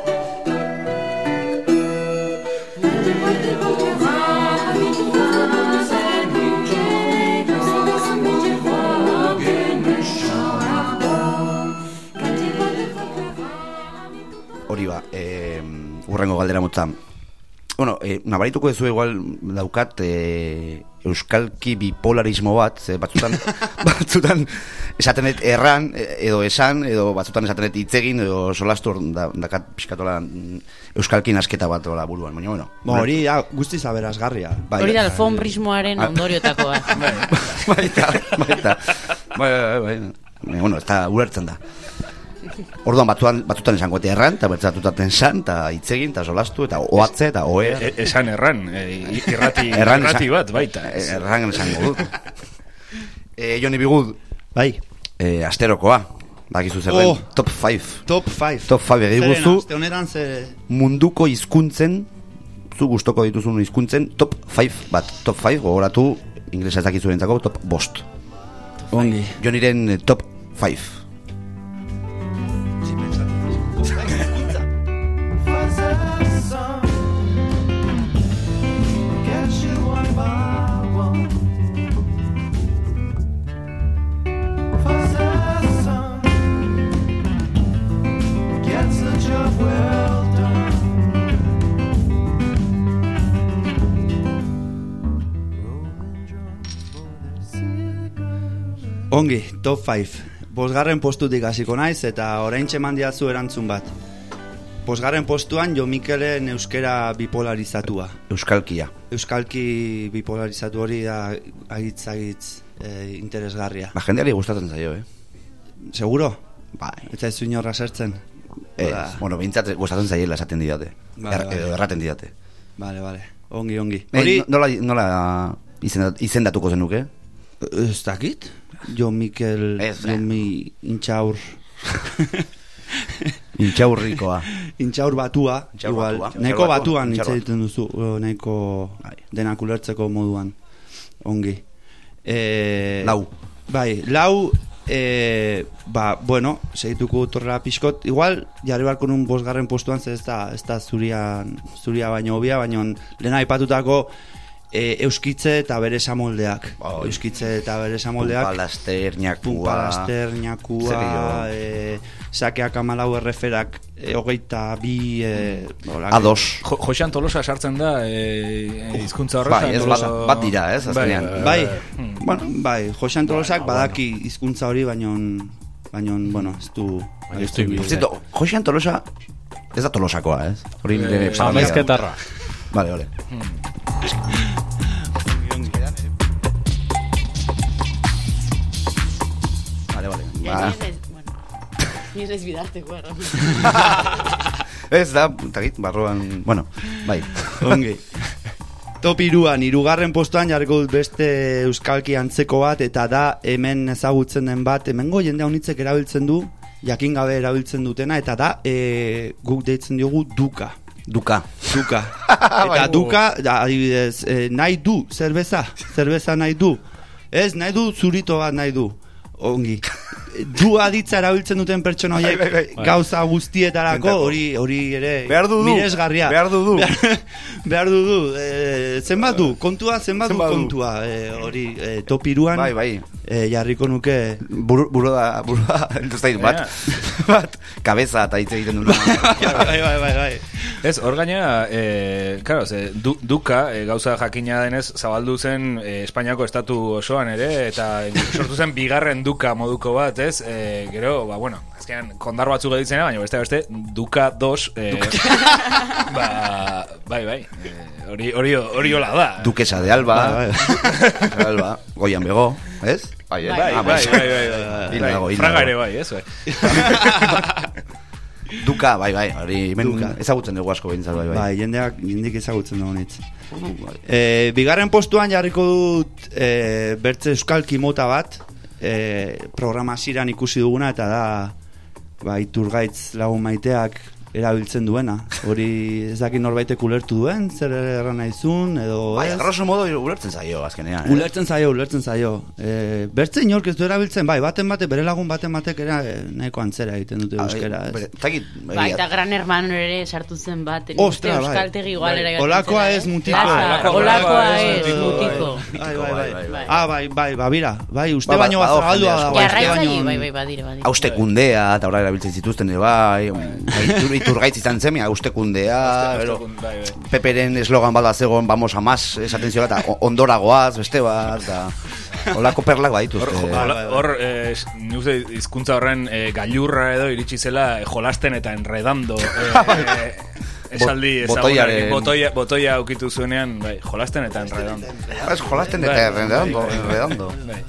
Hori ba, eh, urrengo galdera motza. Bueno, eh, nabarituko dezu igual daukat eh, euskalki bipolarismo bat, eh, batzutan, batzutan esatenet erran, edo esan, edo batzutan esatenet hitzegin, edo solastu da, dakat pixkatola euskalki nasketa bat ola buruan, baina bueno. Ba, hori ja, guztiz aberazgarria. Bai, hori da alfombrismoaren ondoriotakoa. Baita, baita. Bai, bai, bai. Bueno, ez da ulertzen da. Orduan batzutan, batzutan esango eta erran, eta bertzatutaten san, eta hitzegin, eta solastu, eta oatze, eta oe. E, esan erran, e, irrati, erran irrati bat, baita. Erran esango dut. E, Joni Bigud, bai. E, asterokoa, bakizu zerren, oh, top five. Top five. Top five egin guztu, ze... munduko hizkuntzen, zu gustoko dituzun hizkuntzen, top five bat. Top five, gogoratu, inglesa ez dakizu rentzako, top bost. Ongi. Joniren top five. Ongi, top five. Bosgarren postutik hasiko naiz eta oraintxe mandiatzu erantzun bat. Bosgarren postuan Jo Mikelen euskera bipolarizatua. Euskalkia. Euskalki bipolarizatu hori da agitz-agitz eh, interesgarria. Ba, jendeari gustatzen zaio, eh? Seguro? Bai. Eta ez inorra zertzen? Eh, bueno, bintzat gustatzen zaiela esaten didate. Vale, er, vale. Erraten didate. Vale, vale. Ongi, ongi. Hori... Eh, nola, nola izendatuko zenuke? Ez dakit? Jo Mikel, ez, Jo Mi Intxaur Intxaurrikoa Intxaur batua, Intxaur igual, batua. Nahiko batuan hitz egiten duzu, nahiko denak ulertzeko moduan. Ongi e, Lau Bai, lau e, ba, bueno, segituko torrela pixkot. Igual, jarri barko nun bosgarren postuan, ze ez da, ez da zuria, zuria baino obia, baino lehena aipatutako E, euskitze eta bere samoldeak. Oh, euskitze eta bere samoldeak. Pumpalaster, Ñakua. Pumpalaster, Ñakua. E, sakeak amalau erreferak, e, hogeita bi... E, Ados. Jo, Josean Tolosa sartzen da e, hizkuntza horretan. Bai, ez bat, bat dira, ez, azkenean. Bai, bai, bai, bueno, bai, Josean Tolosak badaki hizkuntza hori, baino, baino, bueno, ez du... Josean Tolosa ez da Tolosakoa, ez? Hori nire... Amezketarra. Vale, vale. Vale, vale. Ba. Ni ez bidarteko erra. Ez da, takit, barruan... Bueno, bai. Ongi. Top iruan, irugarren postuan jarriko dut beste euskalki antzeko bat, eta da hemen ezagutzen den bat, hemengo jende honitzek erabiltzen du, jakin gabe erabiltzen dutena, eta da e, guk deitzen diogu duka. Duka. Duka. Eta duka, da, adibidez, e, nahi du, zerbeza, zerbeza nahi du. Ez, nahi du, zurito bat nahi du. Ongi. Du aditza erabiltzen duten pertsona horiek bai, bai, bai. Gauza guztietarako hori hori ere behar du du. Miresgarria. Behar du du. Behar du du. E, zenbat du? Kontua, zenbat du kontua? E, hori e, topiruan bai, bai. E, jarriko nuke buru, buru da, buru da, entuztain bat. Bat, kabeza eta hitz egiten duna. Bai, bai, bai, bai. Ez, hor gaina, e, claro, ze, du, duka, e, gauza jakina denez, zabaldu zen e, Espainiako estatu osoan ere, eta sortu zen bigarren duka moduko bat, ez? E, gero, ba, bueno, azkenan kondar batzuk editzena, baina beste beste, duka dos, e, ba, bai, bai, hori e, hori hori hola da. Duquesa de Alba, bai, bai. de Alba, Goian Bego, ez? Bai, bai, bai, bai, bai, bai, Fraga ere bai, ez? Duka, bai, bai, hori ezagutzen dugu asko behintzat, bai, bai. Bai, jendeak, jendik ezagutzen dugu nitz. E, bigarren postuan jarriko dut e, bertze euskalki mota bat, e, programa ziran ikusi duguna, eta da, ba, Iturgaitz lagun maiteak erabiltzen duena. Hori ez dakit norbaitek ulertu duen, zer erran naizun, edo Bai, ez. grosso modo ulertzen zaio, azkenean. Eh? Ulertzen zaio, ulertzen zaio. E, bertze inork ez du erabiltzen, bai, baten batek, bere lagun baten batek era eh, nahiko antzera egiten dute euskera, ez. Takit, Bai, eta Gran Hermano ere sartu zen bat. Ostra, bai. Euskaltegi igualera. Olakoa ez mutiko. Olakoa ez mutiko. Bai, bai, bai. Ah, bai, bai, babira. Bai, uste baino bat zagaldua da. Jarraitzaile, bai, bai, badire, badire. Austekundea, eta horra erabiltzen zituzten, bai, iturgaitz izan zen, austekundea, Peperen eslogan bada zegoen, vamos a más, esaten zioa, eta ondoragoaz, beste bat, eta holako perlak badituzte. Hor, ni uste hizkuntza horren gailurra edo iritsi zela jolasten eta enredando esaldi ezagunak, botoia, botoia aukitu zuenean, bai, jolasten eta enredando. Ez jolasten eta enredando, enredando.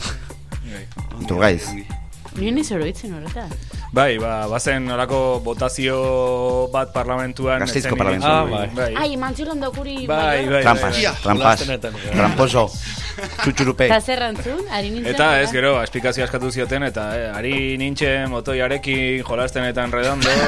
Iturgaiz. Nien ez oroitzen horreta. Bai, ba, bazen horako botazio bat parlamentuan. Gasteizko parlamentuan. Ah, bai. Ai, mantziron daukuri. Bai, bai. Trampas, trampas. Tramposo. Txutxurupe. Eta zer rantzun, ari nintzen. Eta ez, gero, esplikazio askatu zioten, eta eh, ari nintzen motoiarekin jolasten eta enredando.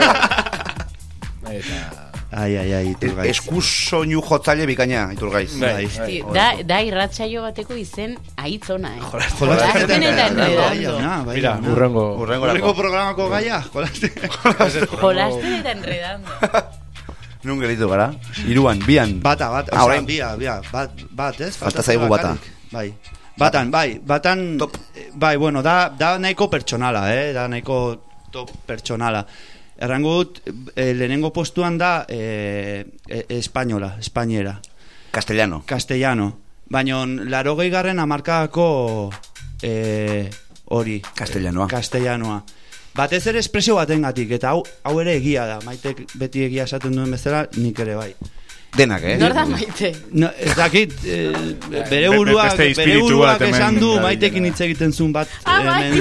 Eta... Ai, ai, ai, Iturgaiz. Eskusoinu jotzaile bikaina, Iturgaiz. Bai, bai. Da, da irratsaio bateko izen aitzona, eh? Jolasten eta enredando. Mira, urrengo. Urrengo programako gaia, jolasten. Jolasten eta enredando. Nun gelitu gara? Iruan, bian. Bata, bat, ah, oza, bia, bia, bat, bat, ez? Falta zaigu bata. Bai. Batan, bai, batan, top. Bai, bueno, da, da nahiko pertsonala, eh? Da nahiko top pertsonala. Errango dut, eh, lehenengo postuan da eh, eh, espainola, espainiera. Castellano. Castellano. Baina larogei garren amarkadako eh, hori. Castellanoa. Castellanoa. Batez ere espresio batengatik, eta hau, hau ere egia da. Maitek beti egia esaten duen bezala, nik ere bai. Denak, eh? Nor da Maite? No, ez dakit, eh, bere buruak, bere buruak esan du Maitekin hitz egiten zuen bat. Ah, bai.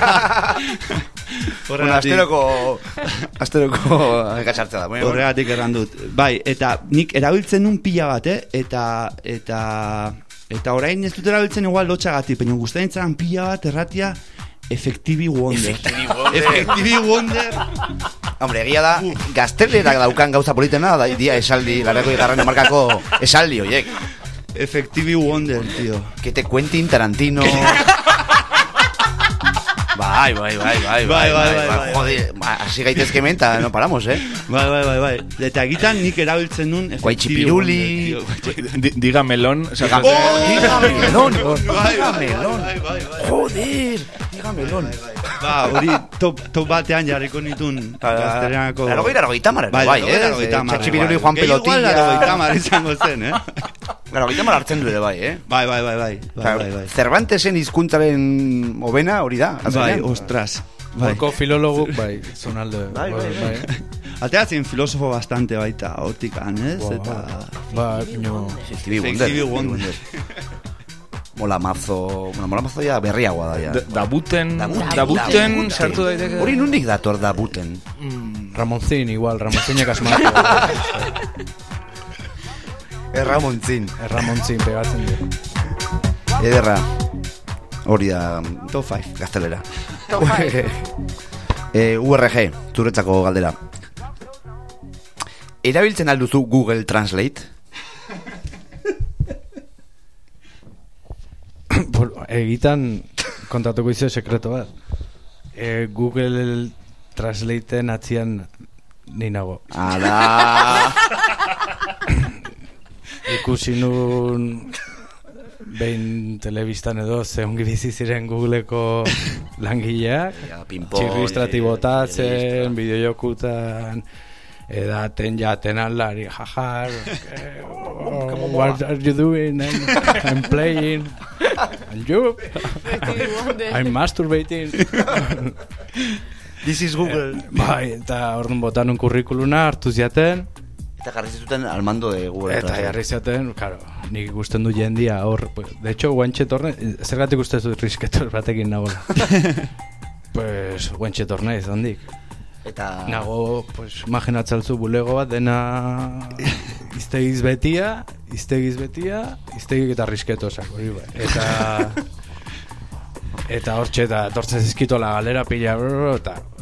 Bueno, asteroko asteroko gatzartza da. Horregatik erran dut. Bai, eta nik erabiltzen nun pila bat, eh? Eta eta eta orain ez dut erabiltzen igual lotxagatik, baina gustatzen zan pila bat erratia Effectivi Wonder. Effectivi Wonder. Hombre, egia da, gaztelerak daukan gauza politena, da dia esaldi, larreko igarren markako esaldi hoiek. Effectivi Wonder, tío. Que te Quentin Tarantino. Bai, bai, bai, bai, bai, bai, bai, joder, así gaitezke menta, no paramos, eh? Bai, bai, bai, bai. Eta egitan nik erabiltzen nun Guaichipiruli. Diga melón. Oh, diga melón. Diga melón. Joder, diga melón. Ba, hori top, top batean jarriko nitun gaztereanako... Laro gira, laro gitamar, bai, eh? Txatxipiruli Juan Pelotilla. Gehi igual laro gitamar izango zen, eh? Laro gitamar hartzen du ere, bai, eh? Bai, bai, bai, bai, bai, bai. Cervantesen hizkuntzaren hobena hori da. Bai, ostras. Horko filologuk, bai, zonalde. Bai, bai, bai. Ateatzen filosofo bastante baita, hortikan, ez? Eta... Ba, no... Effectivi Wonder. Mola mazo, bueno, mola mazo ya berriagoa da ya. Dabuten, dabuten sartu daiteke. Hori nondik dator dabuten? Ramonzin igual, Ramonzinek asmatu. Erramontzin. Erramontzin pegatzen du. Ederra. Hori da top five gaztelera. Top five. eh, U R G, zuretzako galdera. Erabiltzen alduzu Google Translate? Egitan kontatuko izo sekreto bat. E, Google Translateen atzian ni nago. Ala. Ikusi nun behin telebistan edo ze ongi bizi ziren Googleko langileak, txirristrati botatzen, bideojokutan, edaten jaten alari, jajar, oh, what are you doing? I'm, I'm playing. And you? I'm masturbating. This is Google. Bai, eta orduan botan un kurrikuluna hartu ziaten. Eta jarri zituten al mando de Google. Eta jarri ziaten, claro, nik ikusten du jendia hor. De hecho, guantxe torne, zergatik uste zu risketor batekin nagoela. Pues, guantxe torne ez handik. Eta... Nago, pues, imaginatzalzu bulego bat dena iztegiz betia, iztegiz betia, iztegik eta risketosak, hori bai. Eta... Eta hortxe, eta tortzen zizkito la galera pila, eta...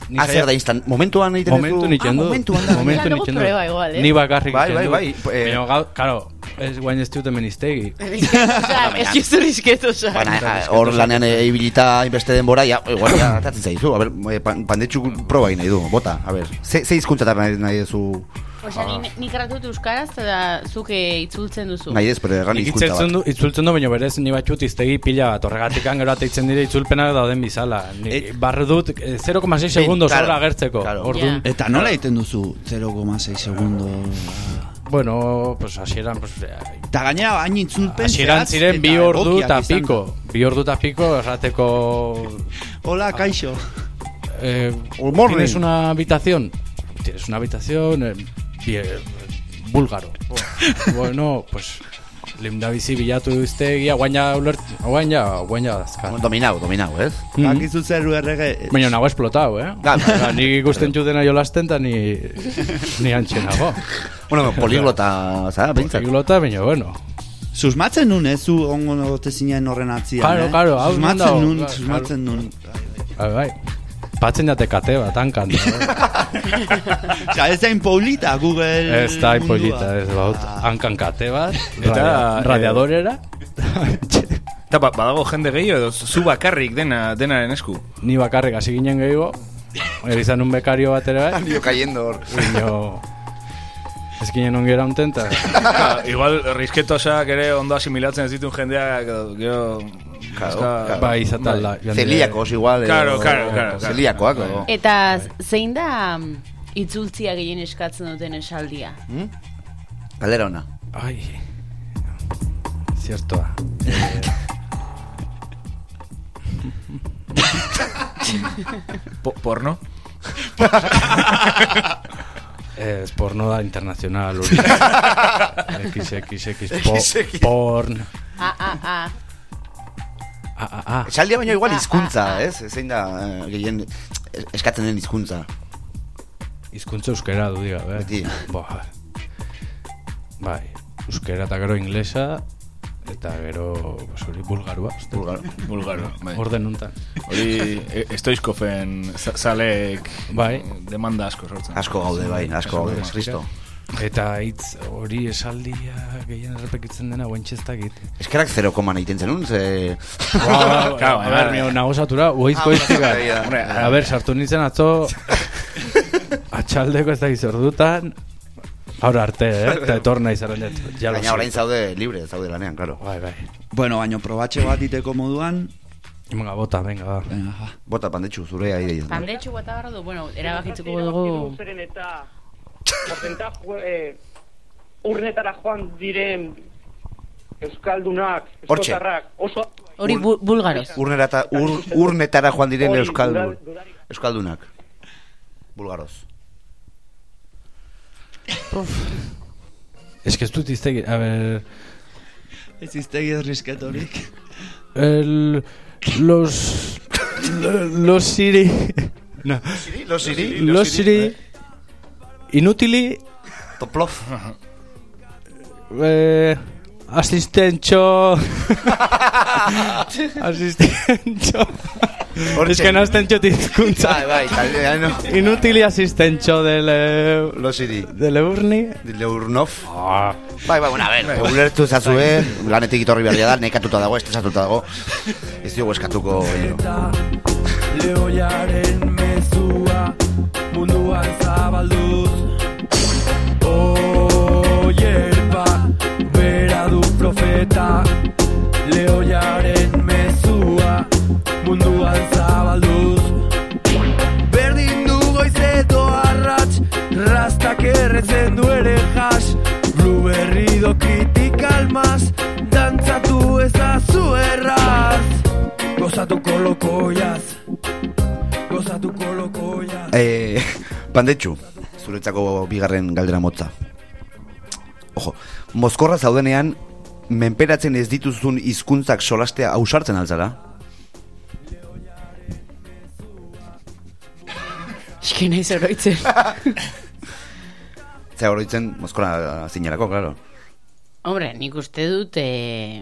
Ni Ah, zer da instant, momentuan egiten duzu? Momentu nitzen du. Ah, momentuan da. Momentu Luego nitzen du. prueba igual, eh? Ni bakarrik Bai, nitzen bai, du. bai, eh. Baina, gau- claro, ez guain ez dut hemen iztegi. Osa, ez jizu risketosa. Baina, hor lanean ibilita inbeste denbora, ja, igual, ja, atatzen zaizu. A ber, eh, pan- pandetxu proba egin nahi du, bota, a ber. Ze, ze izkuntzatar nahi, nahi duzu, Osa, ni, nik erratut euskaraz, eta zuke itzultzen duzu. nahi ez, pero erran Nik izkuntza itzultzen bat. du, itzultzen du, baina berez ni batxut iztegi pila bat, horregatik gero ateitzen dire itzulpenak dauden bizala. Ni, Et- barre dut eh, zero koma sei segundos claro, hora agertzeko. claro. Orduan, Ja. Eta nola egiten duzu zero koma sei segundo? bueno, pues hasieran, pues, eh, Eta gainera hain itzulpen hasieran zehatz ziren eta bi ordu egokiak eta izan piko. Bi ordu eta piko errateko... da. Hola, kaixo. Eh, Good morning. ¿Tienes una habitación? Tienes una habitación eh, bien, búlgaro. Bueno, pues lehendabizi bilatu iztegia, guain ja ulert, guain ja, guain ja azkar. Dominau, dominau, ez? Mhm. Bakizu zer errege... Baina nago esplotau, eh? Ga- Ba, Nik ikusten txutena jolasten eta ni, ni antxenago. Bueno, poliglota, zara, bintzat. Políglota, baina, bueno. Susmatzen nun, ez zu ongo nagote zinen horren atzian, Claro, eh? claro, hau Susmatzen mandao, nun, claro, susmatzen nun. Bai, bai. Patzen jate kate bat, hankan. Osa, ez da impolita Google Ez da mundua. ipolita, ez baut. Ah. Hankan kate bat, Eta, radia- eh, radiadorera. Eta ba, badago jende gehiago edo zu bakarrik dena denaren esku. Ni bakarrik hasi ginen gehiago, egizan un bekario bat ere bai, Dio cayendo hor. baina ez ginen ongera unten, eta Ka, igual risketosak ere ondo asimilatzen ez dituen jendeak edo gero... Claro, eska- claro. bai izatan la. Celíacos igual. Claro, edo- claro, claro, claro. Celíacoak, edo. Eta zein da mm, itzultzia gehien eskatzen duten esaldia? Hmm? Galdera ona. Ai, ziertoa. Po- porno? Ez porno da internacional hori. X, X, X, po, porn. Ah, ah, ah. Ah, ah, ah. Esaldia baino igual Ah, hizkuntza, ah, ah. ez? Zein da eh, gehien es- eskatzen den hizkuntza. Hizkuntza euskera du diga, be. Beti. Boa. Bai, euskera eta gero inglesa, eta gero, pues hori bulgarua. uste. Bulgaro. Bulgaro, bai. Orden untan. Hori e- estoizkofen za- zalek Bai. demanda asko sortzen. Asko gaude, bai, asko gaude, Cristo. Eta hitz hori esaldia gehien errepekitzen dena guentxe ez dakit. Eskerak zero koman egiten zenun, ze... Claro, Claro, a ver, mio nagosatura, uaizko iztiga. Hombre, A ver, sartu nintzen atzo atxaldeko ez da izordutan, ahora arte, eh? Eta etorna izaren dut. Ja lo Baina sé. orain zaude libre, zaude lanean, claro. Bai, bai. Bueno, baino probatxe bat iteko moduan... Venga, bota, venga, ba. Venga, ja. Bota pandetxu, zurea ide. Pandetxu bat agarra du, bueno, erabakitzuko dugu... Zeren eta porcentaje eh, urnetara joan diren euskaldunak, Hortxe. eskotarrak, oso... Hori bu- bulgaroz. Urnera eta ur, urnetara joan diren Hori, euskal, dudari- dudari- euskaldunak. Bulgaroz. Es que ez dut iztegi, a ver... Ez iztegi ez risketorik. El... Los... Los siri... No. Los siri? Los siri... Inutili... Toplov. Eh... Asistentxo... Asistentxo... Es que no astentxo tizkuntza. Bai, bai, italiano. Inutili asistentxo del... Los siri. Del Eurni. Leurnov. Bai, bai, bueno, a ver, ulertu zazue, lanetik itorri behar da, nekatuta dago, estresatuta dago. Ez dugu eskatuko gehiago. Lehoiaren mezua munduan zabalduz. Oierba bera du profeta. Lehoiaren mezua munduan zabalduz. Berdin du goizeto arratx, rastak erretzen du ere jas. Blueberrido kritikal mas, dantzatu ezazu erraz. Gozatuko lokoiaz, gozatuko lokoiaz. Eh, pandetxu, zuretzako bigarren galdera motza. Ojo, mozkorra zaudenean, menperatzen ez dituzun hizkuntzak solastea ausartzen altzara? Eski nahi zoroitzen. Zea horoitzen, mozkorra zinerako, claro. Hombre, nik uste dut... Eh...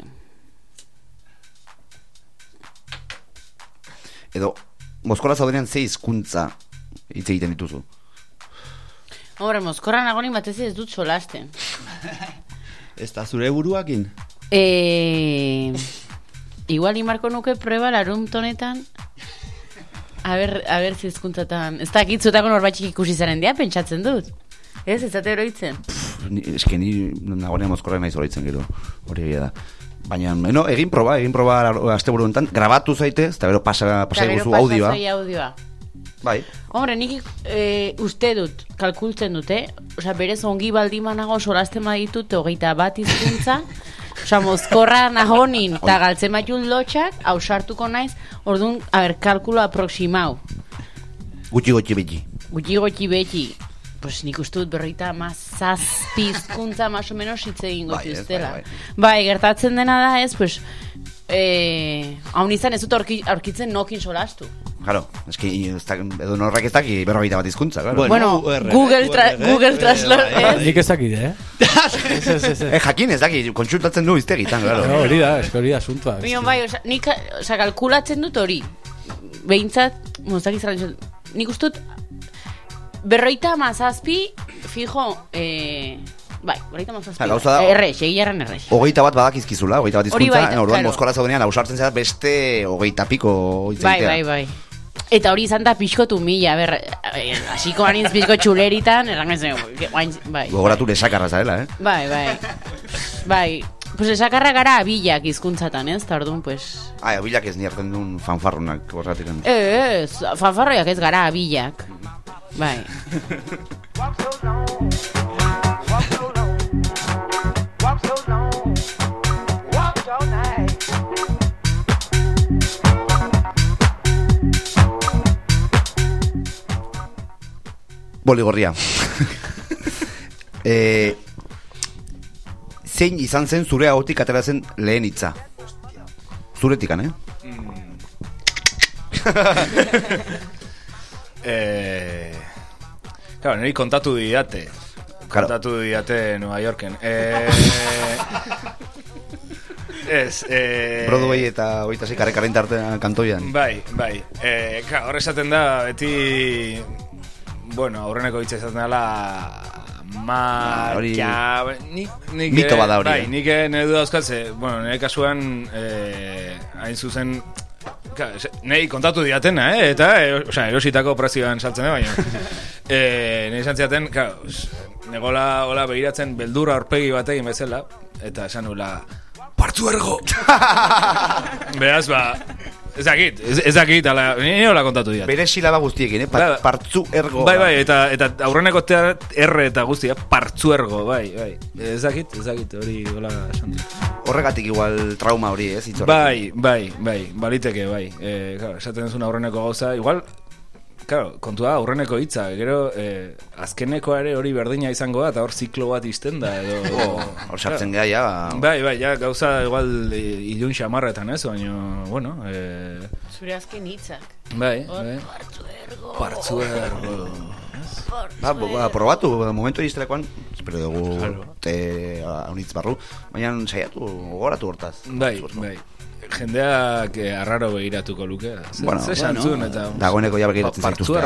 Edo, mozkorra zaudenean ze hizkuntza hitz egiten dituzu? Hombre, mozkorra nagonin batez ez dut solasten. Ez da zure buruakin? E... Igual imarko nuke prueba larunt honetan. A ber, a ber zizkuntzatan. Ez da gitzutako norbatxik ikusi zaren dia, pentsatzen dut. Ez, ez zate oroitzen. Ez que ni nagonean mozkorra naiz oroitzen gero. Hori egia da. Baina, no, egin proba, egin proba asteburu honetan, grabatu zaitez, eta gero pasa, pasa guzu audioa. audioa. Bai. Hombre, nik e, uste dut, kalkultzen dute, osea, berez ongi baldimanago solasten baditut, hogeita bat hizkuntza, osea, mozkorra nahonin, eta galtzen batut lotxak, hausartuko naiz, orduan, a ber, kalkulo aproximau. Gutxi gutxi beti. Gutxi gutxi beti. Pues nik uste dut berrita mazazpi hizkuntza más o menos hitz egin gotu iztela. Bai, bai, bai. bai, gertatzen dena da ez, pues, eh, haun izan ez dut aurkitzen nokin solastu. Claro, eski edo norrak ez daki berrogeita bat hizkuntza, claro. Bueno, Google Google Translate, ez? Nik ez dakit, eh? Eh, jakin ez daki, kontsultatzen du iztegitan, claro. Hori da, eski hori da asuntua. Bion bai, nik kalkulatzen dut hori. Behintzat, mozak izan, nik uste dut berroita mazazpi, fijo, eh, bai, berroita mazazpi, errex, egiarren errex. Hogeita bat badakizkizula, hogeita bat izkuntza, orduan mozkora zaudenean hausartzen zera beste hogeita piko Bai, itzegitea. bai, bai. Eta hori izan da pixkotu mila, ber, hasiko anintz pixko txuleritan, errangezen, bai. Gogoratu lesakarra zarela, eh? Bai, bai. Bai, pues lesakarra gara abilak izkuntzatan, ez, eta orduan, pues... Ah, abilak ez nierten duen fanfarronak, horretik. Eh, ez, fanfarroiak ez gara abilak. Bai. Boligorria. eh, zein izan zen zure ahotik atera zen lehen hitza? Zuretikan, eh? Eh, claro, niri kontatu diate. Claro. Kontatu diate Nueva Yorken. Eh, ez, eh, Broadway eta hogeita sei karrekarren tartean kantoian. Bai, bai. Eh, claro, hor esaten da beti, bueno, aurreneko hitza esaten dela marka, nik, nik mito bada hori. Bai, nik nire du dauzkatze, bueno, nire kasuan eh, hain zuzen nei kontatu diatena, eh? Eta, e, osea, erositako prezioan saltzen, eh? Baina e, nire esan ziaten, claro, negola hola begiratzen beldurra aurpegi batekin bezala, eta esan nula partzu ergo! Beraz, ba, ez dakit, ez, ez dakit, ala, nire hola kontatu diat. Bere silaba guztiekin, eh? Pa, partzu ergo. Bai, bai, eta, eta aurreneko erre eta guztia, partzu ergo, bai, bai. Ez dakit, ez dakit, hori hola esan dit. Horregatik igual trauma hori, ez? Bai, bai, bai, baliteke, bai. Eh, claro, esaten zuen aurreneko gauza, igual, claro, kontua aurreneko hitza, gero eh, azkenekoa ere hori berdina izango da, eta hor ziklo bat izten da, edo... Hor oh, sartzen gara, ja... Bai, bai, ja, gauza igual e, ilun xamarretan, ez, baina, bueno... Eh... Zure azken hitzak. Bai, bai. Partzu ergo. Partzu ergo. Ba, ba, probatu, momentu egiztelekoan, espero dugu claro. te haunitz barru, baina saiatu, gogoratu hortaz. Bai, bai. Jendeak eh, arraro begiratuko luke. Bueno, ze santzun, bueno, eta... dagoeneko ja begiratzen zaituzte.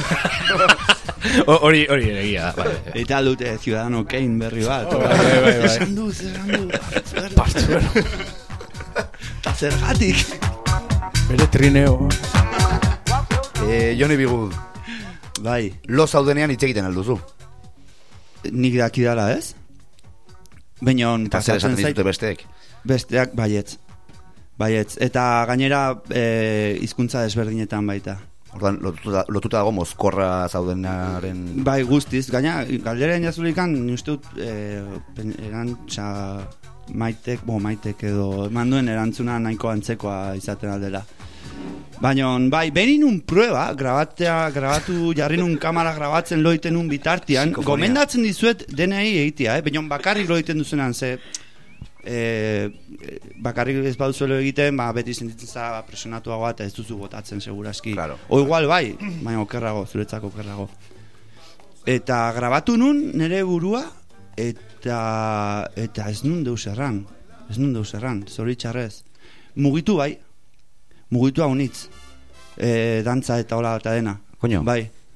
Hori, hori ere egia da. Eta dute Ciudadano Kane berri bat. Bai, bai, bai. Esan du, esan du. Partzuero. Ta zergatik. Bere trineo. Eh, Joni Bigud. Bai. Lo zaudenean hitz egiten alduzu. Nik daki dala, ez? Beinon eta zer esaten ditute besteek? Besteak baietz. Baietz. Eta gainera e, hizkuntza desberdinetan baita. Ordan lotuta, lotuta dago mozkorra zaudenaren... Bai, guztiz. Gaina, galderen jazulikan, uste dut, e, erantza maitek, bo, maitek edo, manduen erantzuna nahiko antzekoa izaten aldela. Baina, bai, behin un prueba, grabatea, grabatu, jarri nun kamera grabatzen loiten un bitartian, gomendatzen dizuet denei egitea, eh? Baina bakarrik loiten duzenan, ze e, bakarrik ez baduzuelo egiten, ba, beti sentitzen za presionatuagoa eta ez duzu botatzen seguraski. Claro. O igual bai, baina okerrago, zuretzako okerrago. Eta grabatu nun nire burua, eta, eta ez nun deus erran, ez nun deus erran, zoritxarrez. Mugitu bai, mugitu haunitz, e, dantza eta hola eta dena. Koño. Bai,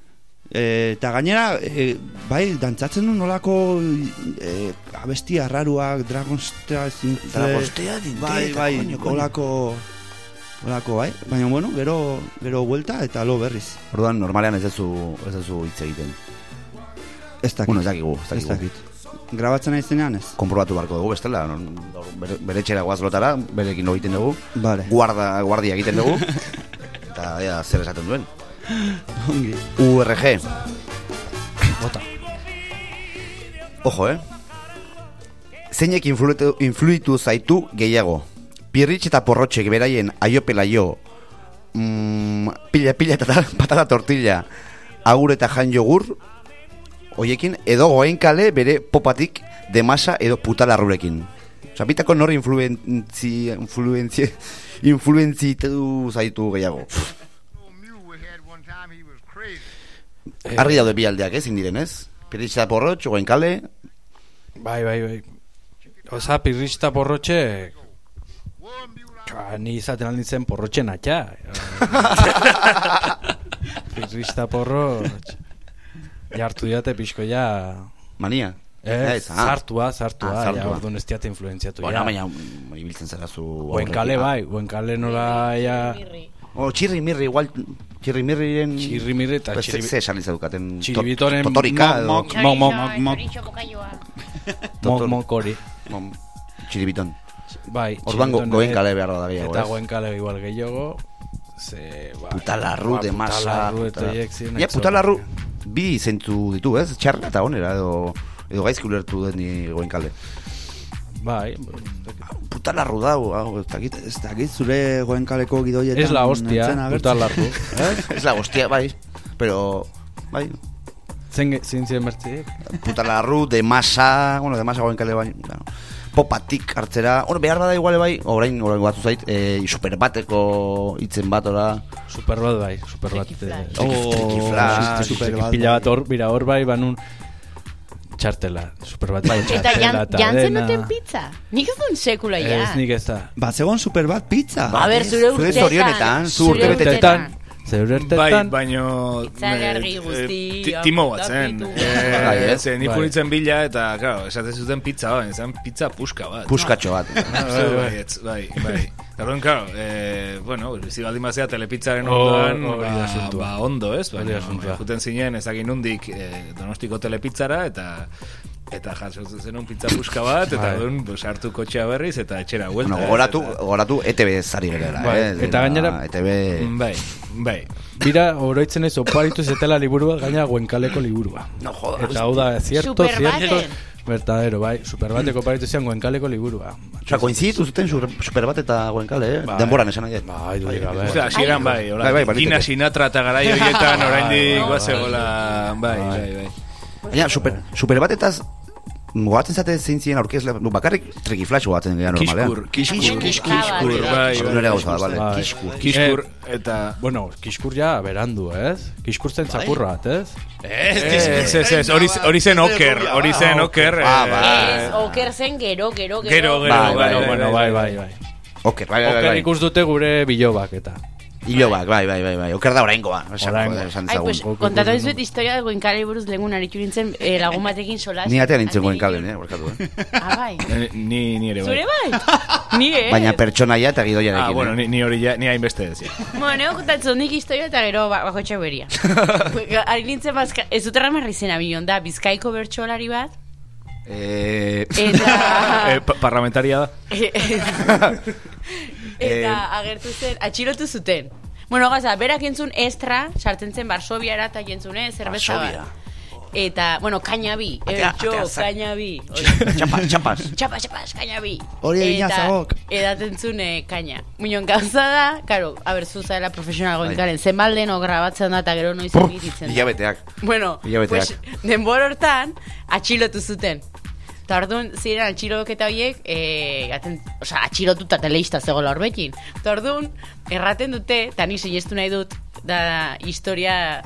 E, eta gainera, e, bai, dantzatzen du nolako e, abestia arraruak, Dragonstea zintzen. Dragonstea dinte, Bai, eta bai, koño, koño. olako, olako, bai. Baina, bueno, gero, gero vuelta eta lo berriz. Orduan, normalean ez duzu ez duzu hitz egiten. Ez dakit. Bueno, ez dakigu, ez Ez dakigu. dakit. Grabatzen aizenean ez? Konprobatu barko dugu, bestela, non, bere, bere txera guaz lotara, berekin lo egiten dugu, Vale. guarda, guardia egiten dugu, eta ea, zer esaten duen. Ongi. U R G. Bota. Ojo, eh? Zeinek influitu, influitu zaitu gehiago? Pirritx eta porrotxek beraien aiopelaio, mm, pila-pila eta patata tortilla, agur eta jan jogur, hoiekin, edo goenkale bere popatik de masa edo putalarrurekin. Osa, bitako nor influentzi, influentzi, influentzitu zaitu gehiago. Argi daude bi aldeak, ezin diren, ez? Pirritx eta porrotx, goenkale, Bai, bai, bai. Osa, pirrista porrotxe... Ka, ni izaten aldintzen porrotxe natxa. Pirrista porrotx... Jartu diate pixko ja... mania. Eh, Ez, ah. zartua, zartua, Ah, ja, zartua. orduan ez diate influenziatu. Bueno, ja. baina mm, ibiltzen zara zu... Goenkale bai, goenkale nola ja... O, txirri mirri, igual, txirri mirriren... Txirri mirri eta Pues, txirri... Ze esan izadukaten... Txiribitoren Totorika edo... mok, mok, mok, mok, mok, mok, mok hori. Mom, Txiribiton. Bai, Orduan go- txiribiton goenkale ere- behar da gehiago, Eta ez? goenkale igual gehiago... Ze... Ba, Putalarru, ba, de masa... Putalarru eta putala- hiek ziren... Ja, putalarru, bi zentzu ditu, ez? Txarra eta onera, edo... Edo gaizki ulertu den ni goenkale. Bai... Putalarru dau, hau, ez dakit. Ez dakit zure goenkaleko gidoietan. Ez la hostia, nintzen agertzen. putalarru. Ez la hostia, bai. Pero... Bai, Zen zintzien bertziek? putalarru, de masa... Bueno, de masa goenkale bai... Bueno, popatik hartzera... Bueno, behar bada iguale bai... Orain, orain batzu zait... E, super bateko hitzen bat, ora... Super bat bai, super bat. Trikiflash. Triki- trikiflash, super bat. Pila bat hor, bira hor bai, banun... Txartela, super bat bai, Eta txartela jan, jantzen duten pizza. Nik ez duen sekula ja. Ez nik ez da. Ba, zegoen super bat pizza. A ber, zure Zure urteetan. zorionetan, zu zure urtebetetan. Zeure Bai, ertetan... baino... Itzan eh, argi guzti, eh, ti- Timo bat zen. tapitu. Bai, Eh, ez? Zen, ni Bai. punitzen bila eta, claro, esaten zuten pizza bat, zen pizza puska bat. Puskatxo bat. Ah, bai, bai, etz, bai, bai. Orduan, claro, eh, bueno, bizi baldin bazea telepizzaren Hor- ondoan, hori da ba, asuntua. ba, ondo, ez? Hori da Baina, asuntua. juten zinen ezagin nundik eh, Donostiko telepizzara eta eta jasotzen zen un pizza puska bat eta Bai. orduan pues, hartu kotxea berriz eta etxera huelta. Bueno, gogoratu, gogoratu E T B zari gerela, Bai, eh? eta gainera- E T B... Bai, bai. Bira, oroitzen ez, oparitu zetela liburua, gaina goenkaleko liburua. No jodas. Eta hau da, cierto, Superbaten. cierto... Verdadero, bai, superbateko oparitu zian goenkaleko liburua. Osa, koinziditu zuten super, super bat eta goenkale, eh? Bai. Denboran esan nahi. Bai, du dira, bai. Osea, hasieran bai, hola. Bai, bai, baliteke. Tina Sinatra eta garai horietan Bai, oraindik bai, guazegola, bai, bai, bai. Baina, super, super batetaz, gogatzen zate zein ziren aurkezle, nu, bakarrik trikiflash gogatzen gara normalean. Kiskur, kiskur, Kiskur, kiskur, kiskur, bai, Kiskur bai. nire gauza, bale. Bai. Kiskur. Kiskur eta... Bueno, kiskur ja berandu, ez? Kiskur zen txakurra bat, ez? Ez, ez, ez, hori hori zen oker, hori zen oker. Ah, eh, bai. Ez, oker zen gero, gero, gero. Gero, gero, Bai, bai, Bueno, bai, bueno, bai, bai, bai. Oker, bai, bai, bai. Oker bai. ikus dute gure bilobak eta. Ilobak, bai, bai, bai, bai. Oker da oraingoa. Esan, Oraingoa. esan Ai, pues, dezagun. kontatu dizuet historia de goenkale buruz lehengun aritu nintzen eh, lagun batekin solas. Ni atean nintzen goenkalen, eh? Borkatu, eh? Ah, bai. Eh, Ni, ni ere bai. Zure bai? Ni, eh? Baina pertsonaia eta gidoiarekin. Ah, bueno, eh? ni, ni hori ja, ni hainbeste ez, ja. Bueno, kontatzen nik historia eta gero ba- bako txaberia. Ari nintzen bazka, ez dut erramarri zena bilion da, Bizkaiko bertsolari bat, Eh... eta... Eh, pa- parlamentaria da. eta agertu zen, atxilotu zuten. Bueno, gaza, berak entzun estra, sartzen zen Varsoviara eta jentzun, eh, zerbeza Varsovia. bat. Eta, bueno, kaina bi, Atea- ertxo, atea zak- kaina bi. Txapas, txapas. Txapas, txapas, kaina bi. Hori egina Eta zagok. edaten zuen eh, kaina. Minon gauza da, karo, a ber, zuzela profesional goenkaren, zenbalden o grabatzen da eta gero noiz egititzen da. Hilabeteak. Bueno, Hilabeteak. pues, denbor hortan, atxilotu zuten. Eta orduan, ziren atxiloketa horiek, e, gaten, oza, atxilotuta teleista zegoela horbekin. Eta orduan, erraten dute, eta ni sinestu nahi dut, da historia,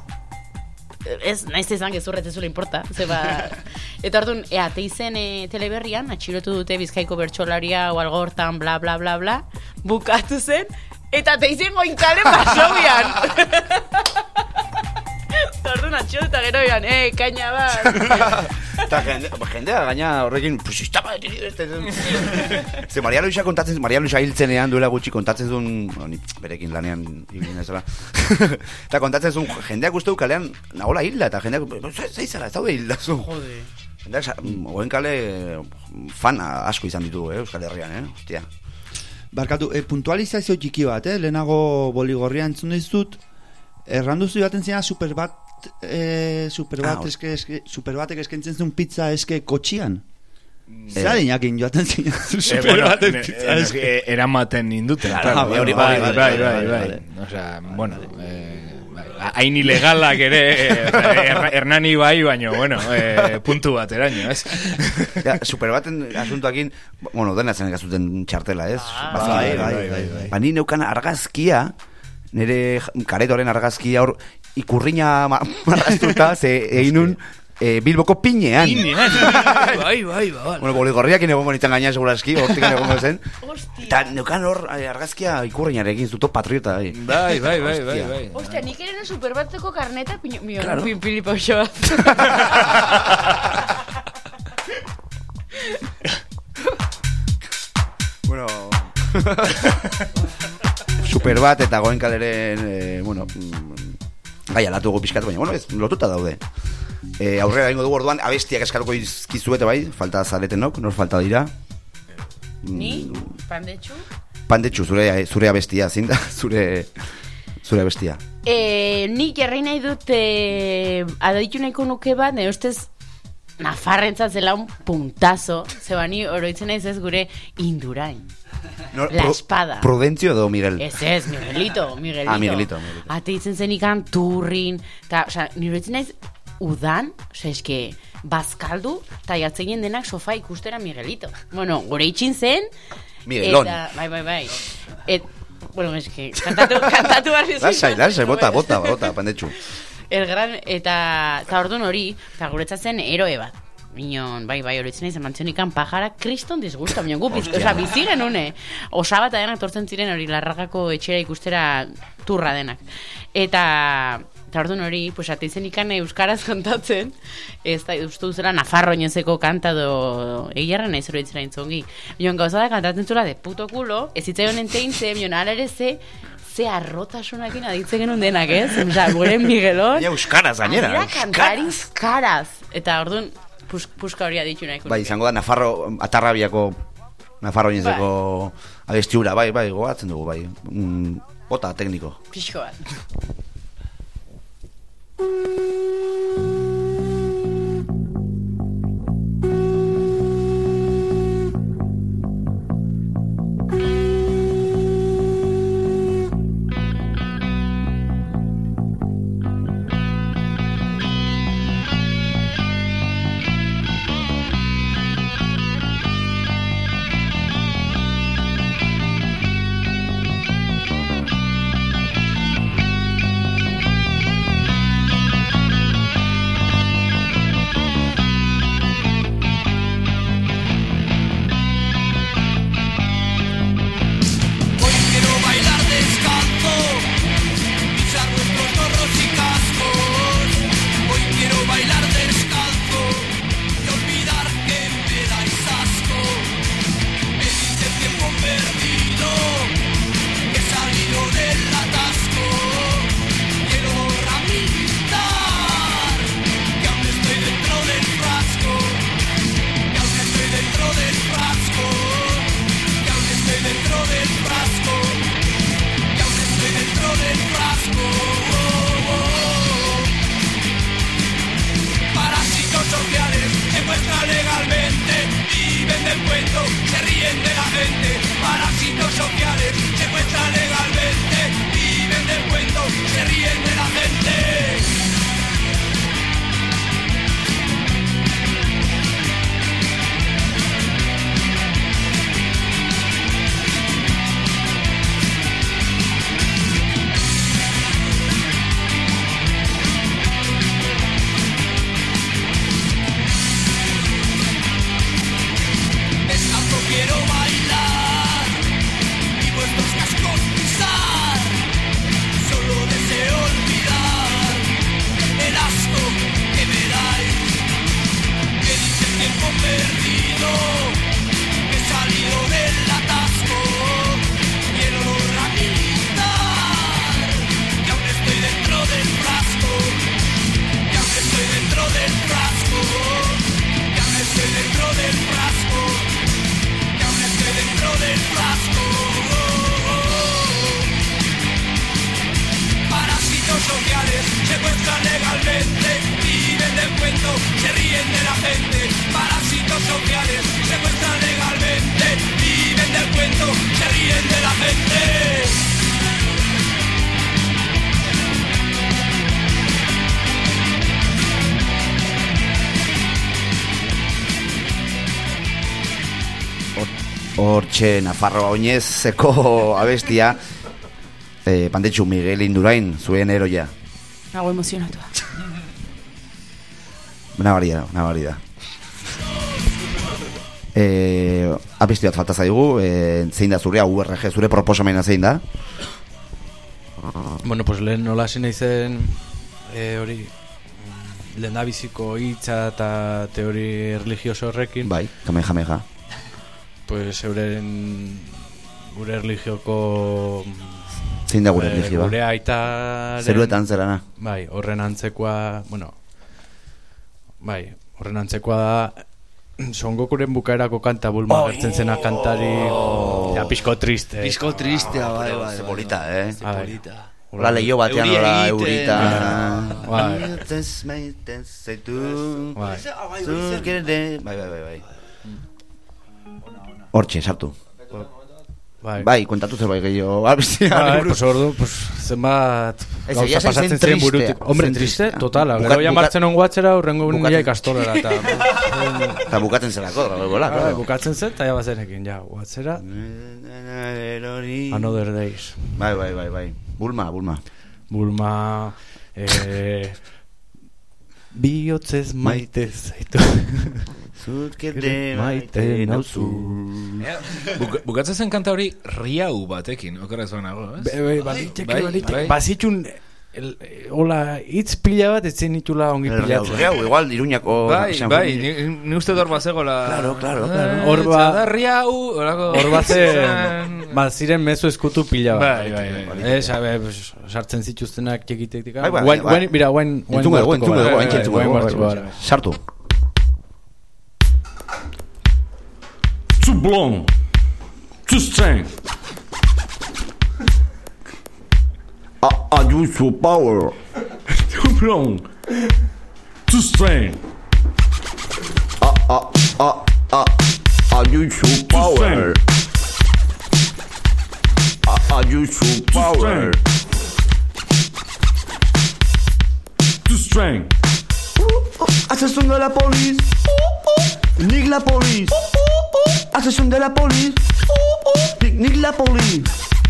ez, naiz ezan gezurret ez zula importa, zeba, eta orduan, ea, teizen e, teleberrian, atxilotu dute Bizkaiko bertsolaria, o algo hortan, bla, bla, bla, bla, bukatu zen, eta teizen goinkale Varsovian. Eta orduan, itxo eta gero egan, eh, kaina bat. Eta jende, jendea gaina horrekin, pues estaba detenido este. Ze Maria Luisa kontatzen, Maria Luisa hiltzenean duela gutxi kontatzen zuen, ni berekin lanean ibili ezala. Eta kontatzen zuen jendeak uste du kalean nagola hilda eta jendeak, ze izala, ez daude hilda zu. Jode. Jendeak, oen kale fan asko izan ditu, eh, Euskal Herrian, eh, hostia. Barkatu, e, puntualizazio txiki bat, eh? Lehenago Boligorria entzun dizut, erranduzu baten zena super bat, e, super bat, ah, eske, eske, super batek eskaintzen zuen pizza eske kotxian. Zera dinakin joaten zinen super baten pizza eske. Eramaten induten. Claro, Bai, bai, bai, bai. Osea, bueno, hain ilegalak ere, Hernani bai, baino, bueno, puntu bat eraino, ez? Ja, super baten asuntoakin, bueno, dena zen egazuten txartela, ez? Bai, bai, bai. Ba, ni neukan argazkia, nire karetoren argazkia hor, ikurriña marraztuta, ze egin E, Bilboko pinean. Pinean. Bai, bai, bai. Bueno, Boligorriak egongo nintzen gaina segurazki, hortik egongo zen. Hostia. Eta neukan hor argazkia ikurriñarekin, zuto patriota. Bai, bai, bai, bai, bai, bai. Hostia, nik eren super batzeko karneta, piño, mio, Claro. pin pilipa oso bat. Bueno... super bat eta goen kaleren, eh, bueno... Gai alatu gu pixkat, baina, bueno, ez, lotuta daude. E, aurrera ingo dugu orduan, abestiak eskaruko izkizuete bai, falta zaretenok, nor falta dira. Ni? Pandetxu? Pandetxu, zure, zure abestia, zinda, zure, zure abestia. E, nik jarri nahi dut, e, adaitu nahiko nuke bat, nire ustez, Nafarrentzat zela un puntazo, zebani oroitzen naiz ez gure Indurain. No, La pro, espada. Prudentzio edo Miguel? Ez ez, Miguelito, Miguelito. Ah, Miguelito, Miguelito. Ate itzen zen ikan turrin, eta, oza, nire itzen naiz udan, oza, eske, bazkaldu, eta jatzegin denak sofa ikustera Miguelito. Bueno, gure itxin zen, Miguelón. Eta, bai, bai, bai. Et, bueno, eske, kantatu, kantatu barri zuen. Lasai, lasai, bota, bota, bota, Pandetxu. El gran, eta, eta orduan hori, eta guretzat zen eroe bat. Minon, bai, bai, hori zen mantzenikan pajara kriston disgusta, minon gu, oza, bizi genune. Osa bat denak tortzen ziren hori larragako etxera ikustera turra denak. Eta, eta orduan hori, pues, ateizen ikan euskaraz kontatzen, ez da, uste duzela Nafarro inozeko kanta do, egiarra nahi zero ditzera intzongi. Minon, gauza da kantatzen zula de puto kulo, ez zitzaion enteintze, minon, ala ere ze, ze arrotasunakin aditzen genuen denak, ez? Osa, gure Miguelon. Ja, euskaraz gainera. Era kantari euskaraz. Eta orduan, pus, puska hori aditu nahiko. Bai, izango da Nafarro, Atarrabiako, Nafarro inezeko abestiura, bai, bai, gogatzen dugu, bai. Mm, bota, tekniko. Pixko bat. Hortxe Nafarroa oinezeko abestia eh, Pandetxu Miguel Indurain, zuen eroia. Nago emozionatua. Nabari da, nabari da. Eh, abesti bat falta zaigu, eh, zein da zurea, U R G, zure proposamena zein da? Bueno, pues lehen nola hasi naizen eh, hori lehen da biziko hitza eta teori religioso horrekin. Bai, kameja meja. Pues euren gure religioko zein da gure eh, religioa? Gure aitaren Zeruetan zerana. Bai, horren antzekoa, bueno, bai, horren antzekoa da Son Gokuren bukaerako kanta Bulma oh, gertzen zena kantari oh, ja, pixko triste. Pixko tristea, bai, bai. Ze polita, eh? Ze polita. Hola leio batean hola eurita. Bai. Bai, bai, bai, bai. Hortxe, sartu. Bai, bai, kontatu zerbait gehiago. Bai, pues ordu, pues zenbat gauza pasatzen ziren burutik. Hombre, triste, total. Gero ja martzen on guatzera, urrengo nila ikastolera. Eta bukatzen zelako, gola. Bukatzen zen, eta ja bazenekin, ja, guatzera. Another Days. Bai, bai, bai, bai. Bulma, Bulma. Bulma, eh... bihotzez maite zaitu. Zutkete maite nauzu. Bukatzen zen kanta hori riau batekin, okeraz banago, ez? Bai, baliteke, baliteke. Bazitxun, hola, hitz pila bat, etzen itula ongi pilatzen. Riau, igual, Iruñako... Bai, bai, ni uste dor bazegoela... Claro, claro, claro. Hor ba... riau, hor bazen... Ba, ziren mezu eskutu pila bat. Bai, bai, bai. Ez, abe, sartzen zituztenak txekitetik. Bai, bai, bai. Mira, guen... Entzungo dugu, entzungo dugu, entzungo dugu. Sartu. Too long, too strong. I, I use your power. Too long, too strong. I, I, I, I, I use your power. I, I use your power. Too strong. Asesino de la police. Nick la police. Asesino de la police. Nick, Nick la police.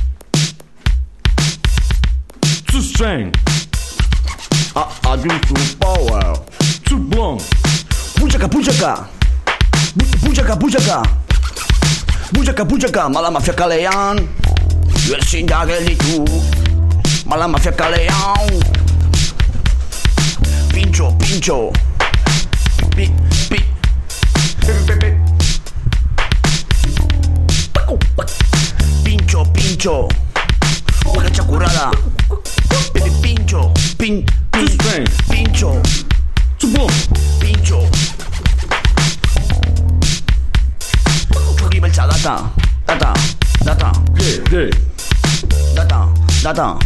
Too strong. I, I use your power. Too blonde. Puchaka, puchaka. Puchaka, puchaka. Puchaka, puchaka. Mala mafia kalean. Ezin da gelditu. Mala mafia kalean. Pincho, pincho. Pi, pi. Pincho, pincho. Una chacurrada. Pincho, pin, pin, pincho. Pincho. Chuki beltza data, data, data. Data, data.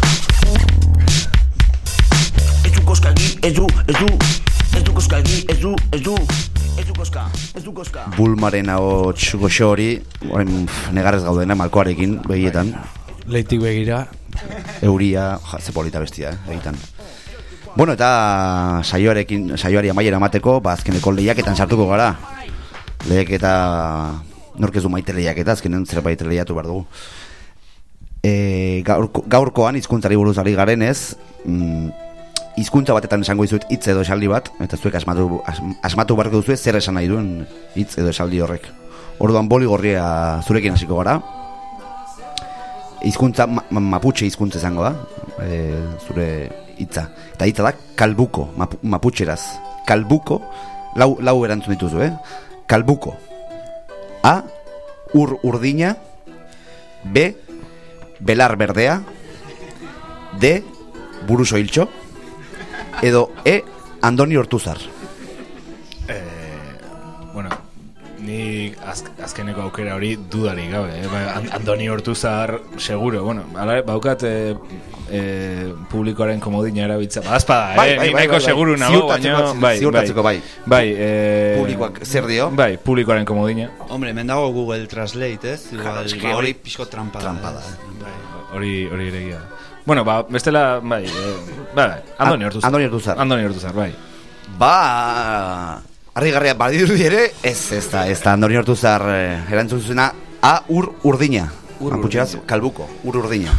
Ez du koska egi, ez du, ez du. Ez du koska egi, ez du, ez du. Ez du koska, ez du koska. Bulmaren ahots goxo hori, negarrez gaudena, malkoarekin, begietan. Leitik begira. Euria, ja, ze polita bestia, eh, egiten. Bueno, eta saioarekin, saioari amaiera emateko, ba, azkeneko lehiaketan sartuko gara. Lehiaketa, nork ez du maite lehiaketa, azkenen zerbait lehiatu behar dugu. E, gaurko, gaurkoan hizkuntzari buruz ari garenez, mm, hizkuntza batetan esango dizuet hitz edo esaldi bat, eta zuek asmatu, asmatu barko duzu zer esan nahi duen hitz edo esaldi horrek. Orduan boli gorria zurekin hasiko gara. Hizkuntza ma, maputxe hizkuntza izango da, e, zure hitza. Eta hitza da kalbuko, mapu, maputxeraz. Kalbuko, lau, lau erantzun dituzu, eh? Kalbuko. A, ur urdina. B, belar berdea. D, buruso hiltxo. Edo E, Andoni Ortuzar. Eh, bueno, ni az, azkeneko aukera hori dudari gabe, eh? Andoni Ortuzar seguro, bueno, ala, baukat eh, eh, publikoaren komodina erabitza, badazpada, eh? Bai, bai, bai, bai, seguru bai, nago, baina bai, ziurtatzeko bai. Bai, eh, publikoak zer dio? Bai, publikoaren komodina. Hombre, hemen dago Google Translate, ez? Claro, Igual, ba, hori pixko trampa da. Trampa da. Bai, hori hori eregia da. Bueno, ba, bestela, bai, eh, bai, Andoni Ortuzar. Andoni Ortuzar. Andoni Ortuzar, bai. Ba, Harrigarria badirudi ere, ez, ez da, ez da, andori hortu zar eh, erantzun zuzena, A, ur urdina. Aputxeraz, kalbuko, ur urdina.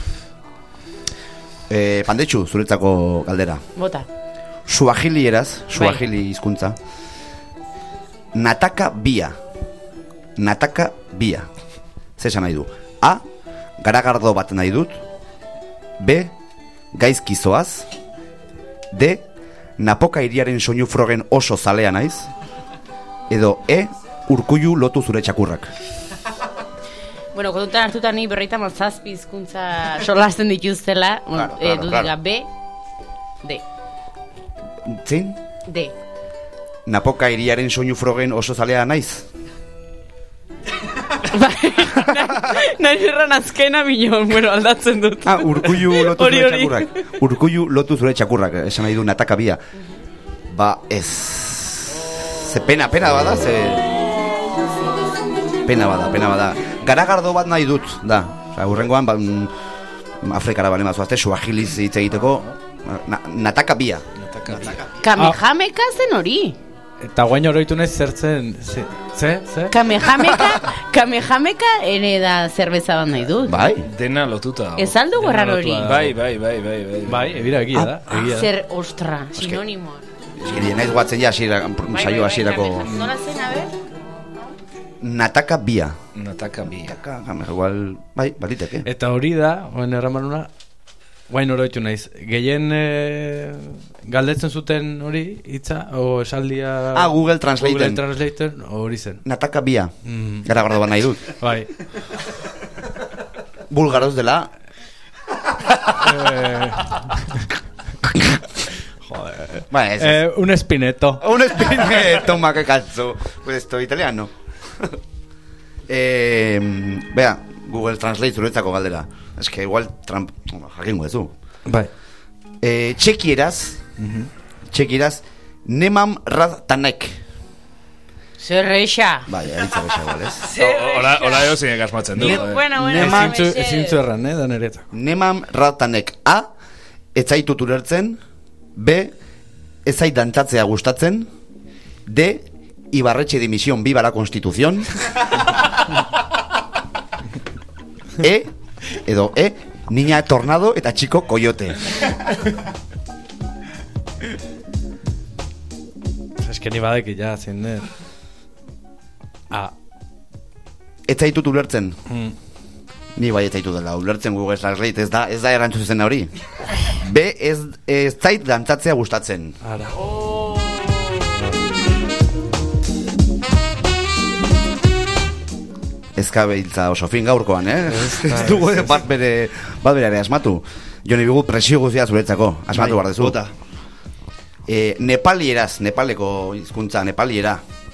Eh, Pandetxu, zuretzako galdera. Bota. Suahili eraz, suahili hizkuntza. Nataka bia. Nataka bia. Zesan nahi du. A, garagardo bat nahi dut. B, gaizki zoaz. D, napoka iriaren soinu frogen oso zalea naiz. Edo E, urkullu lotu zure txakurrak. Bueno, kontutan hartuta ni berreita mazazpi hizkuntza solasten dituztela. Claro, eh, claro, du claro. diga B, D. Zein? D. Napoka iriaren soinu frogen oso zalea naiz. Nahi erran azkena bion, bueno, aldatzen dut. Ah, urkullu lotu Hori, zure hori. txakurrak. Urkullu lotu zure txakurrak, esan nahi du nataka bia. Ba, ez. Ze pena, pena bada, ze... Pena bada, pena bada. Garagardo bat nahi dut, da. Osa, urrengoan, ba, mm, Afrikara bale mazuazte, suahiliz hitz egiteko, na, nataka bia. Kamehameka zen hori. Eta guain oroitu nahi zertzen... Ze? Ze? Ze? Kamehameka, Kamehameka ere da zerbeza bat nahi dut. Bai? Dena lotuta. Ez aldu gorran hori. Bai, bai, bai, bai, bai. Bai, egira egia da. Egia da. Zer, ostra, sinonimo. Eskiri, naiz guatzen ja, hasiera- saio hasierako... Nola zen, a ber? Nataka bia. Nataka bia. Nataka, igual, bai, baliteke. Eta hori da, oen erramanuna, guain oroitu naiz. Gehien e, galdetzen zuten hori, hitza, o esaldia... Ah, Google Translaten. Google Translaten, hori zen. Nataka bia. Mm. Garagardo bat nahi dut. Bai. Bulgaroz dela. eh, Bueno, ez, eh, un espineto. un espineto, ma che cazzo. Questo italiano. eh, Bea, Google Translate zuretzako galdera. Es que igual Trump, jakingo dezu. Bai. Eh, txekieraz, txekieraz, nemam radtanek. Zer reixa. Bai, eritza besa igual, ez? Hola, hola, yo zinek asmatzen du. Ne- joder. Bueno, bueno, Neman- mesedez. Ezin zu erran, eh, da nereta. Nemam radtanek. A, ez zaitut ulertzen. B, ez zait dantzatzea gustatzen. D, Ibarretxe dimisión, viva la Constitución. E, edo E, niña tornado eta chico coyote. Es que ni badeki ja, zein den. Ah. Ez zaitut ulertzen. Mm. Ni bai ez zaitut dela ulertzen Google Translate, ez da, ez da erantzun zena hori. B, ez, ez zait dantzatzea gustatzen. Ara. Ez kabeiltza oso fin gaurkoan, eh? Ez dugu bat bere, bat bere ere asmatu. Joni bigu presio guztia zuretzako, asmatu behar dezu. Bota. Eh, Nepalieraz, Nepaleko hizkuntza, Nepaliera.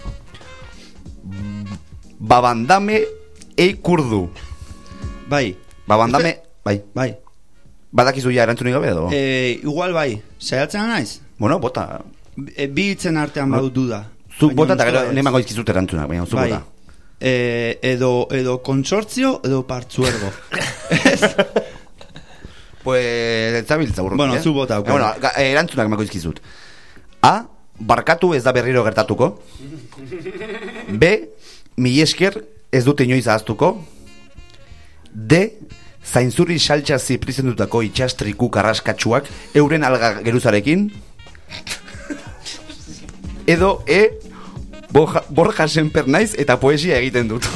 Babandame ei kurdu. Bai. Babandame, bai. Bai. Badakizu ja erantzunik gabe edo? E, igual bai. Saiatzen naiz? Bueno, bota. E, bi hitzen artean badut duda. Zuk Baina bota eta uste gero ez. nemango izkizut erantzunak, baina zuk Bai. bota. E, edo, edo kontsortzio edo partzuergo. Pues, ez zabiltza urruti, Bueno, eh? zu bota, aukera. Bueno, ga- eh, erantzunak emako izkizut. A, barkatu ez da berriro gertatuko. B, mi esker ez dut inoiz ahaztuko. D, zainzuri saltsa ziprizendutako itxastriku karraskatsuak euren alga geruzarekin. Edo E, Borja, Borja Semper naiz eta poesia egiten dut.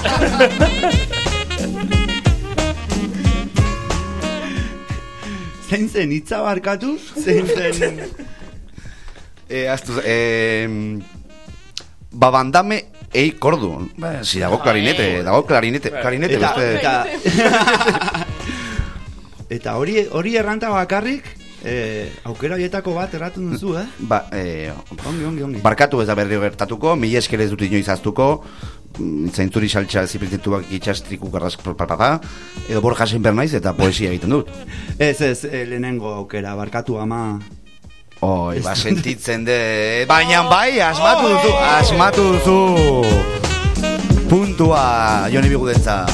Zein zen hitza barkatu? Zein zen... Eh, aztu, eh, babandame ei kordu. Ba, si dago klarinete, dago klarinete, klarinete Eta, beste. eta, eta hori hori erranta bakarrik eh, aukera horietako bat erraten duzu, eh? Ba, eh, Ongi, ongi, ongi. barkatu ez da berri gertatuko, mi esker ez dut inoiz aztuko, mm, zaintzuri saltsa ziprintetuak itxastriku garras papapa, edo Borja Semper naiz eta poesia egiten dut. Ez, ez, eh, lehenengo aukera, barkatu ama... Oi, ba, sentitzen de... Baina bai, asmatu duzu, asmatu duzu. Puntua, Joni Bigudentza.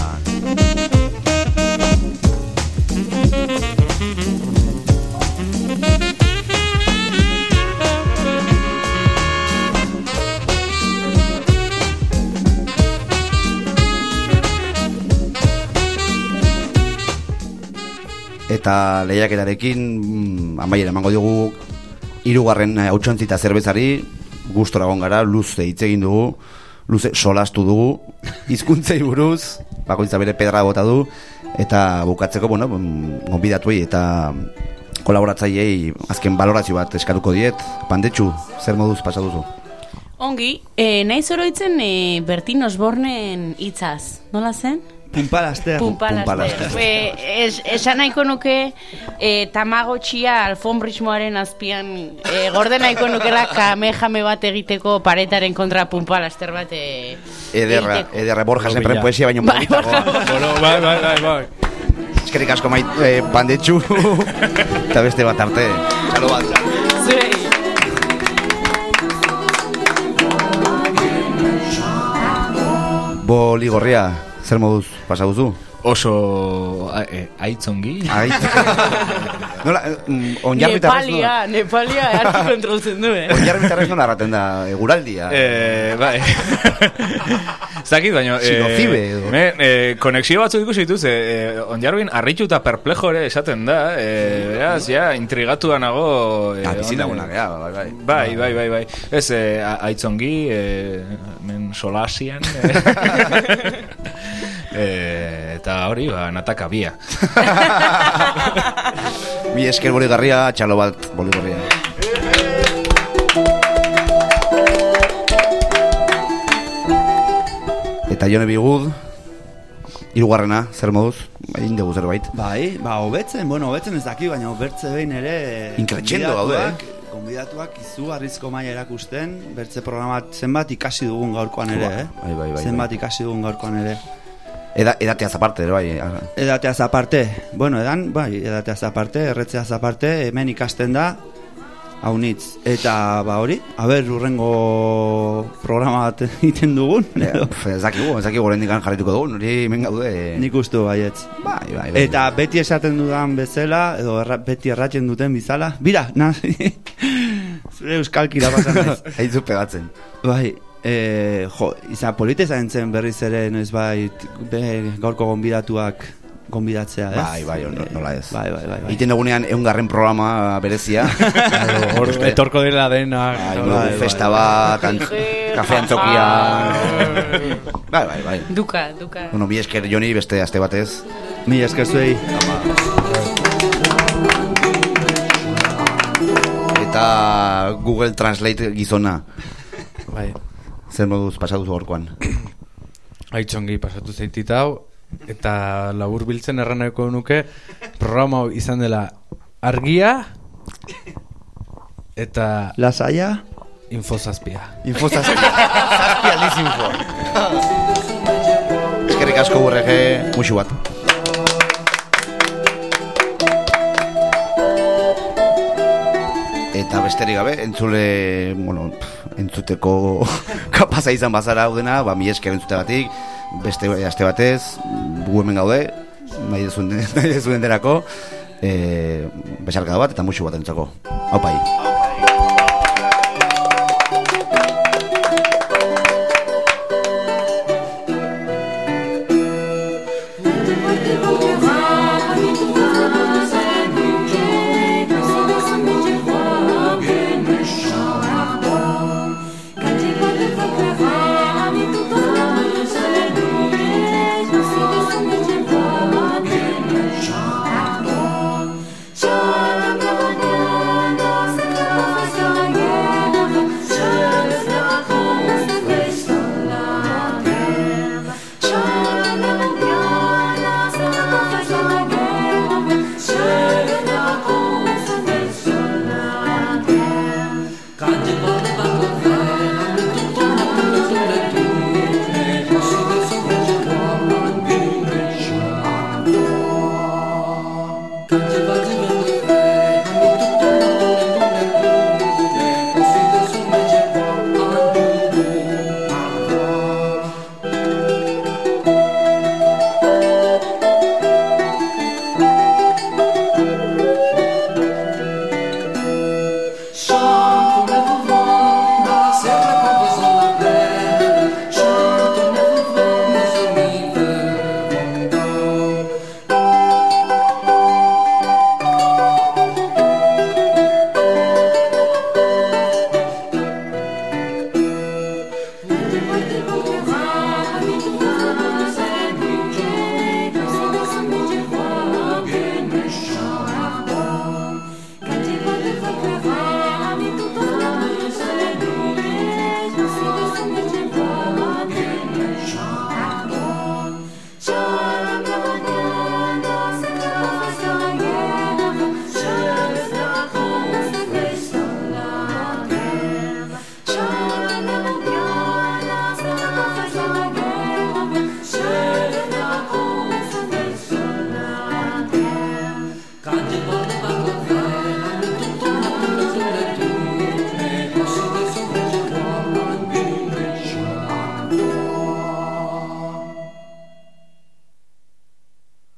eta lehiaketarekin mm, amaiera emango diogu hirugarren hautsontzi eta zerbezari, gustora egon gara, luze hitz egin dugu, luze solastu dugu, hizkuntzei buruz, bakoitza bere pedra bota du, eta bukatzeko, bueno, gonbidatuei eta kolaboratzaileei azken balorazio bat eskatuko diet. Pandetxu, zer moduz pasa duzu? Ongi, eh, nahi zoroitzen eh, Bertin Osbornen hitzaz, nola zen? Pumpalaster. Pumpalaster. Eh, es, esan nahiko nuke eh, tamagotxia alfombrismoaren azpian eh, gorde nahiko nukela kamejame bat egiteko paretaren kontra pumpalaster bat eh, Ederra, egiteko. ederra Borja sempre poesia baino Bai, moditago. Bueno, bai, bai, bai, bai. Eskerrik asko mait, eh, Pandetxu eta beste bat arte. Txalo bat. Zuei. Boligorria, zer moduz pasa duzu? Oso a, e, aitzongi. Ait. Nola, mm, onjarbitarrez Nepalia, nola? Nepalia hartu kontroltzen du, eh? Onjarbitarrez nola erraten da, eguraldia. Eh, bai. Zakit, baina... Silozibe edo. Eh, me, eh, konexio batzu ikusi dituz, eh, onjarbin arritu eta perplejo ere esaten da, eh, beraz, ja, intrigatu da nago... Eh, Ah, bizitaguna, honen- gea, bai, bai. Bai, bai, bai, bai. Ez, eh, a- aitzongi, eh, men solasian... Eh. Eh, eta hori, ba, nataka bia. Mi esker boligarria, txalo bat boligorria. Eta Jone Bigud, hirugarrena, zer moduz? Egin dugu zerbait. Bai, ba, hobetzen, bueno, hobetzen ez daki, baina bertze behin ere... Increciendo gaude, gonbidatuak- Gonbidatuak izugarrizko maila erakusten, bertze programat zenbat ikasi dugun gaurkoan ere, eh? Bai, bai, bai, Zenbat bai. ikasi dugun gaurkoan ere. Eda, edateaz aparte, ere bai. Edateaz aparte, bueno, edan, bai, edateaz aparte, erretzeaz aparte, hemen ikasten da, haunitz. Eta, ba hori, haber, urrengo programa bat egiten dugun. edo? Pff, Ez dakigu, ez dakigu oraindik jarrituko dugun, hori hemen gaude. Nik ustu baietz. Bai, bai, bai. Eta beti esaten dudan bezala, edo erra, beti erratzen duten bizala, bira, na, zure euskalkira pasan naiz. Haizu pegatzen. Bai, e, jo, izan polite zaintzen berriz ere, noiz bai, be, gaurko gonbidatuak gonbidatzea, ez? Bai, bai, no- nola ez. Bai, bai, bai. bai. Iten dugunean eungarren programa berezia. Hor, etorko dela denak. Bai, Bai, modu bai, festa bai. bat, antz- kafe antzokian. Bai, bai, bai. Duka, duka. Bueno, mi esker Joni, beste aste batez. Mi esker zuei. Eta Google Translate gizona. Bai. Zer moduz pasatu gaurkoan. Aitzongi pasatu zeitit hau, eta labur biltzen erraneko nuke, programa hau izan dela argia, eta Lasaia? infozazpia. Info zazpi. Zazpi aldiz info. Eskerrik asko burrege, musu bat. Eta besterik gabe, entzule, bueno, pff, entzuteko kapaza izan bazara hau dena, ba, mi esker entzutegatik, beste aste batez, gu hemen gaude, nahi dezuen, nahi dezuen derako, e, besarkada bat eta musu bat entzako. Hau pai.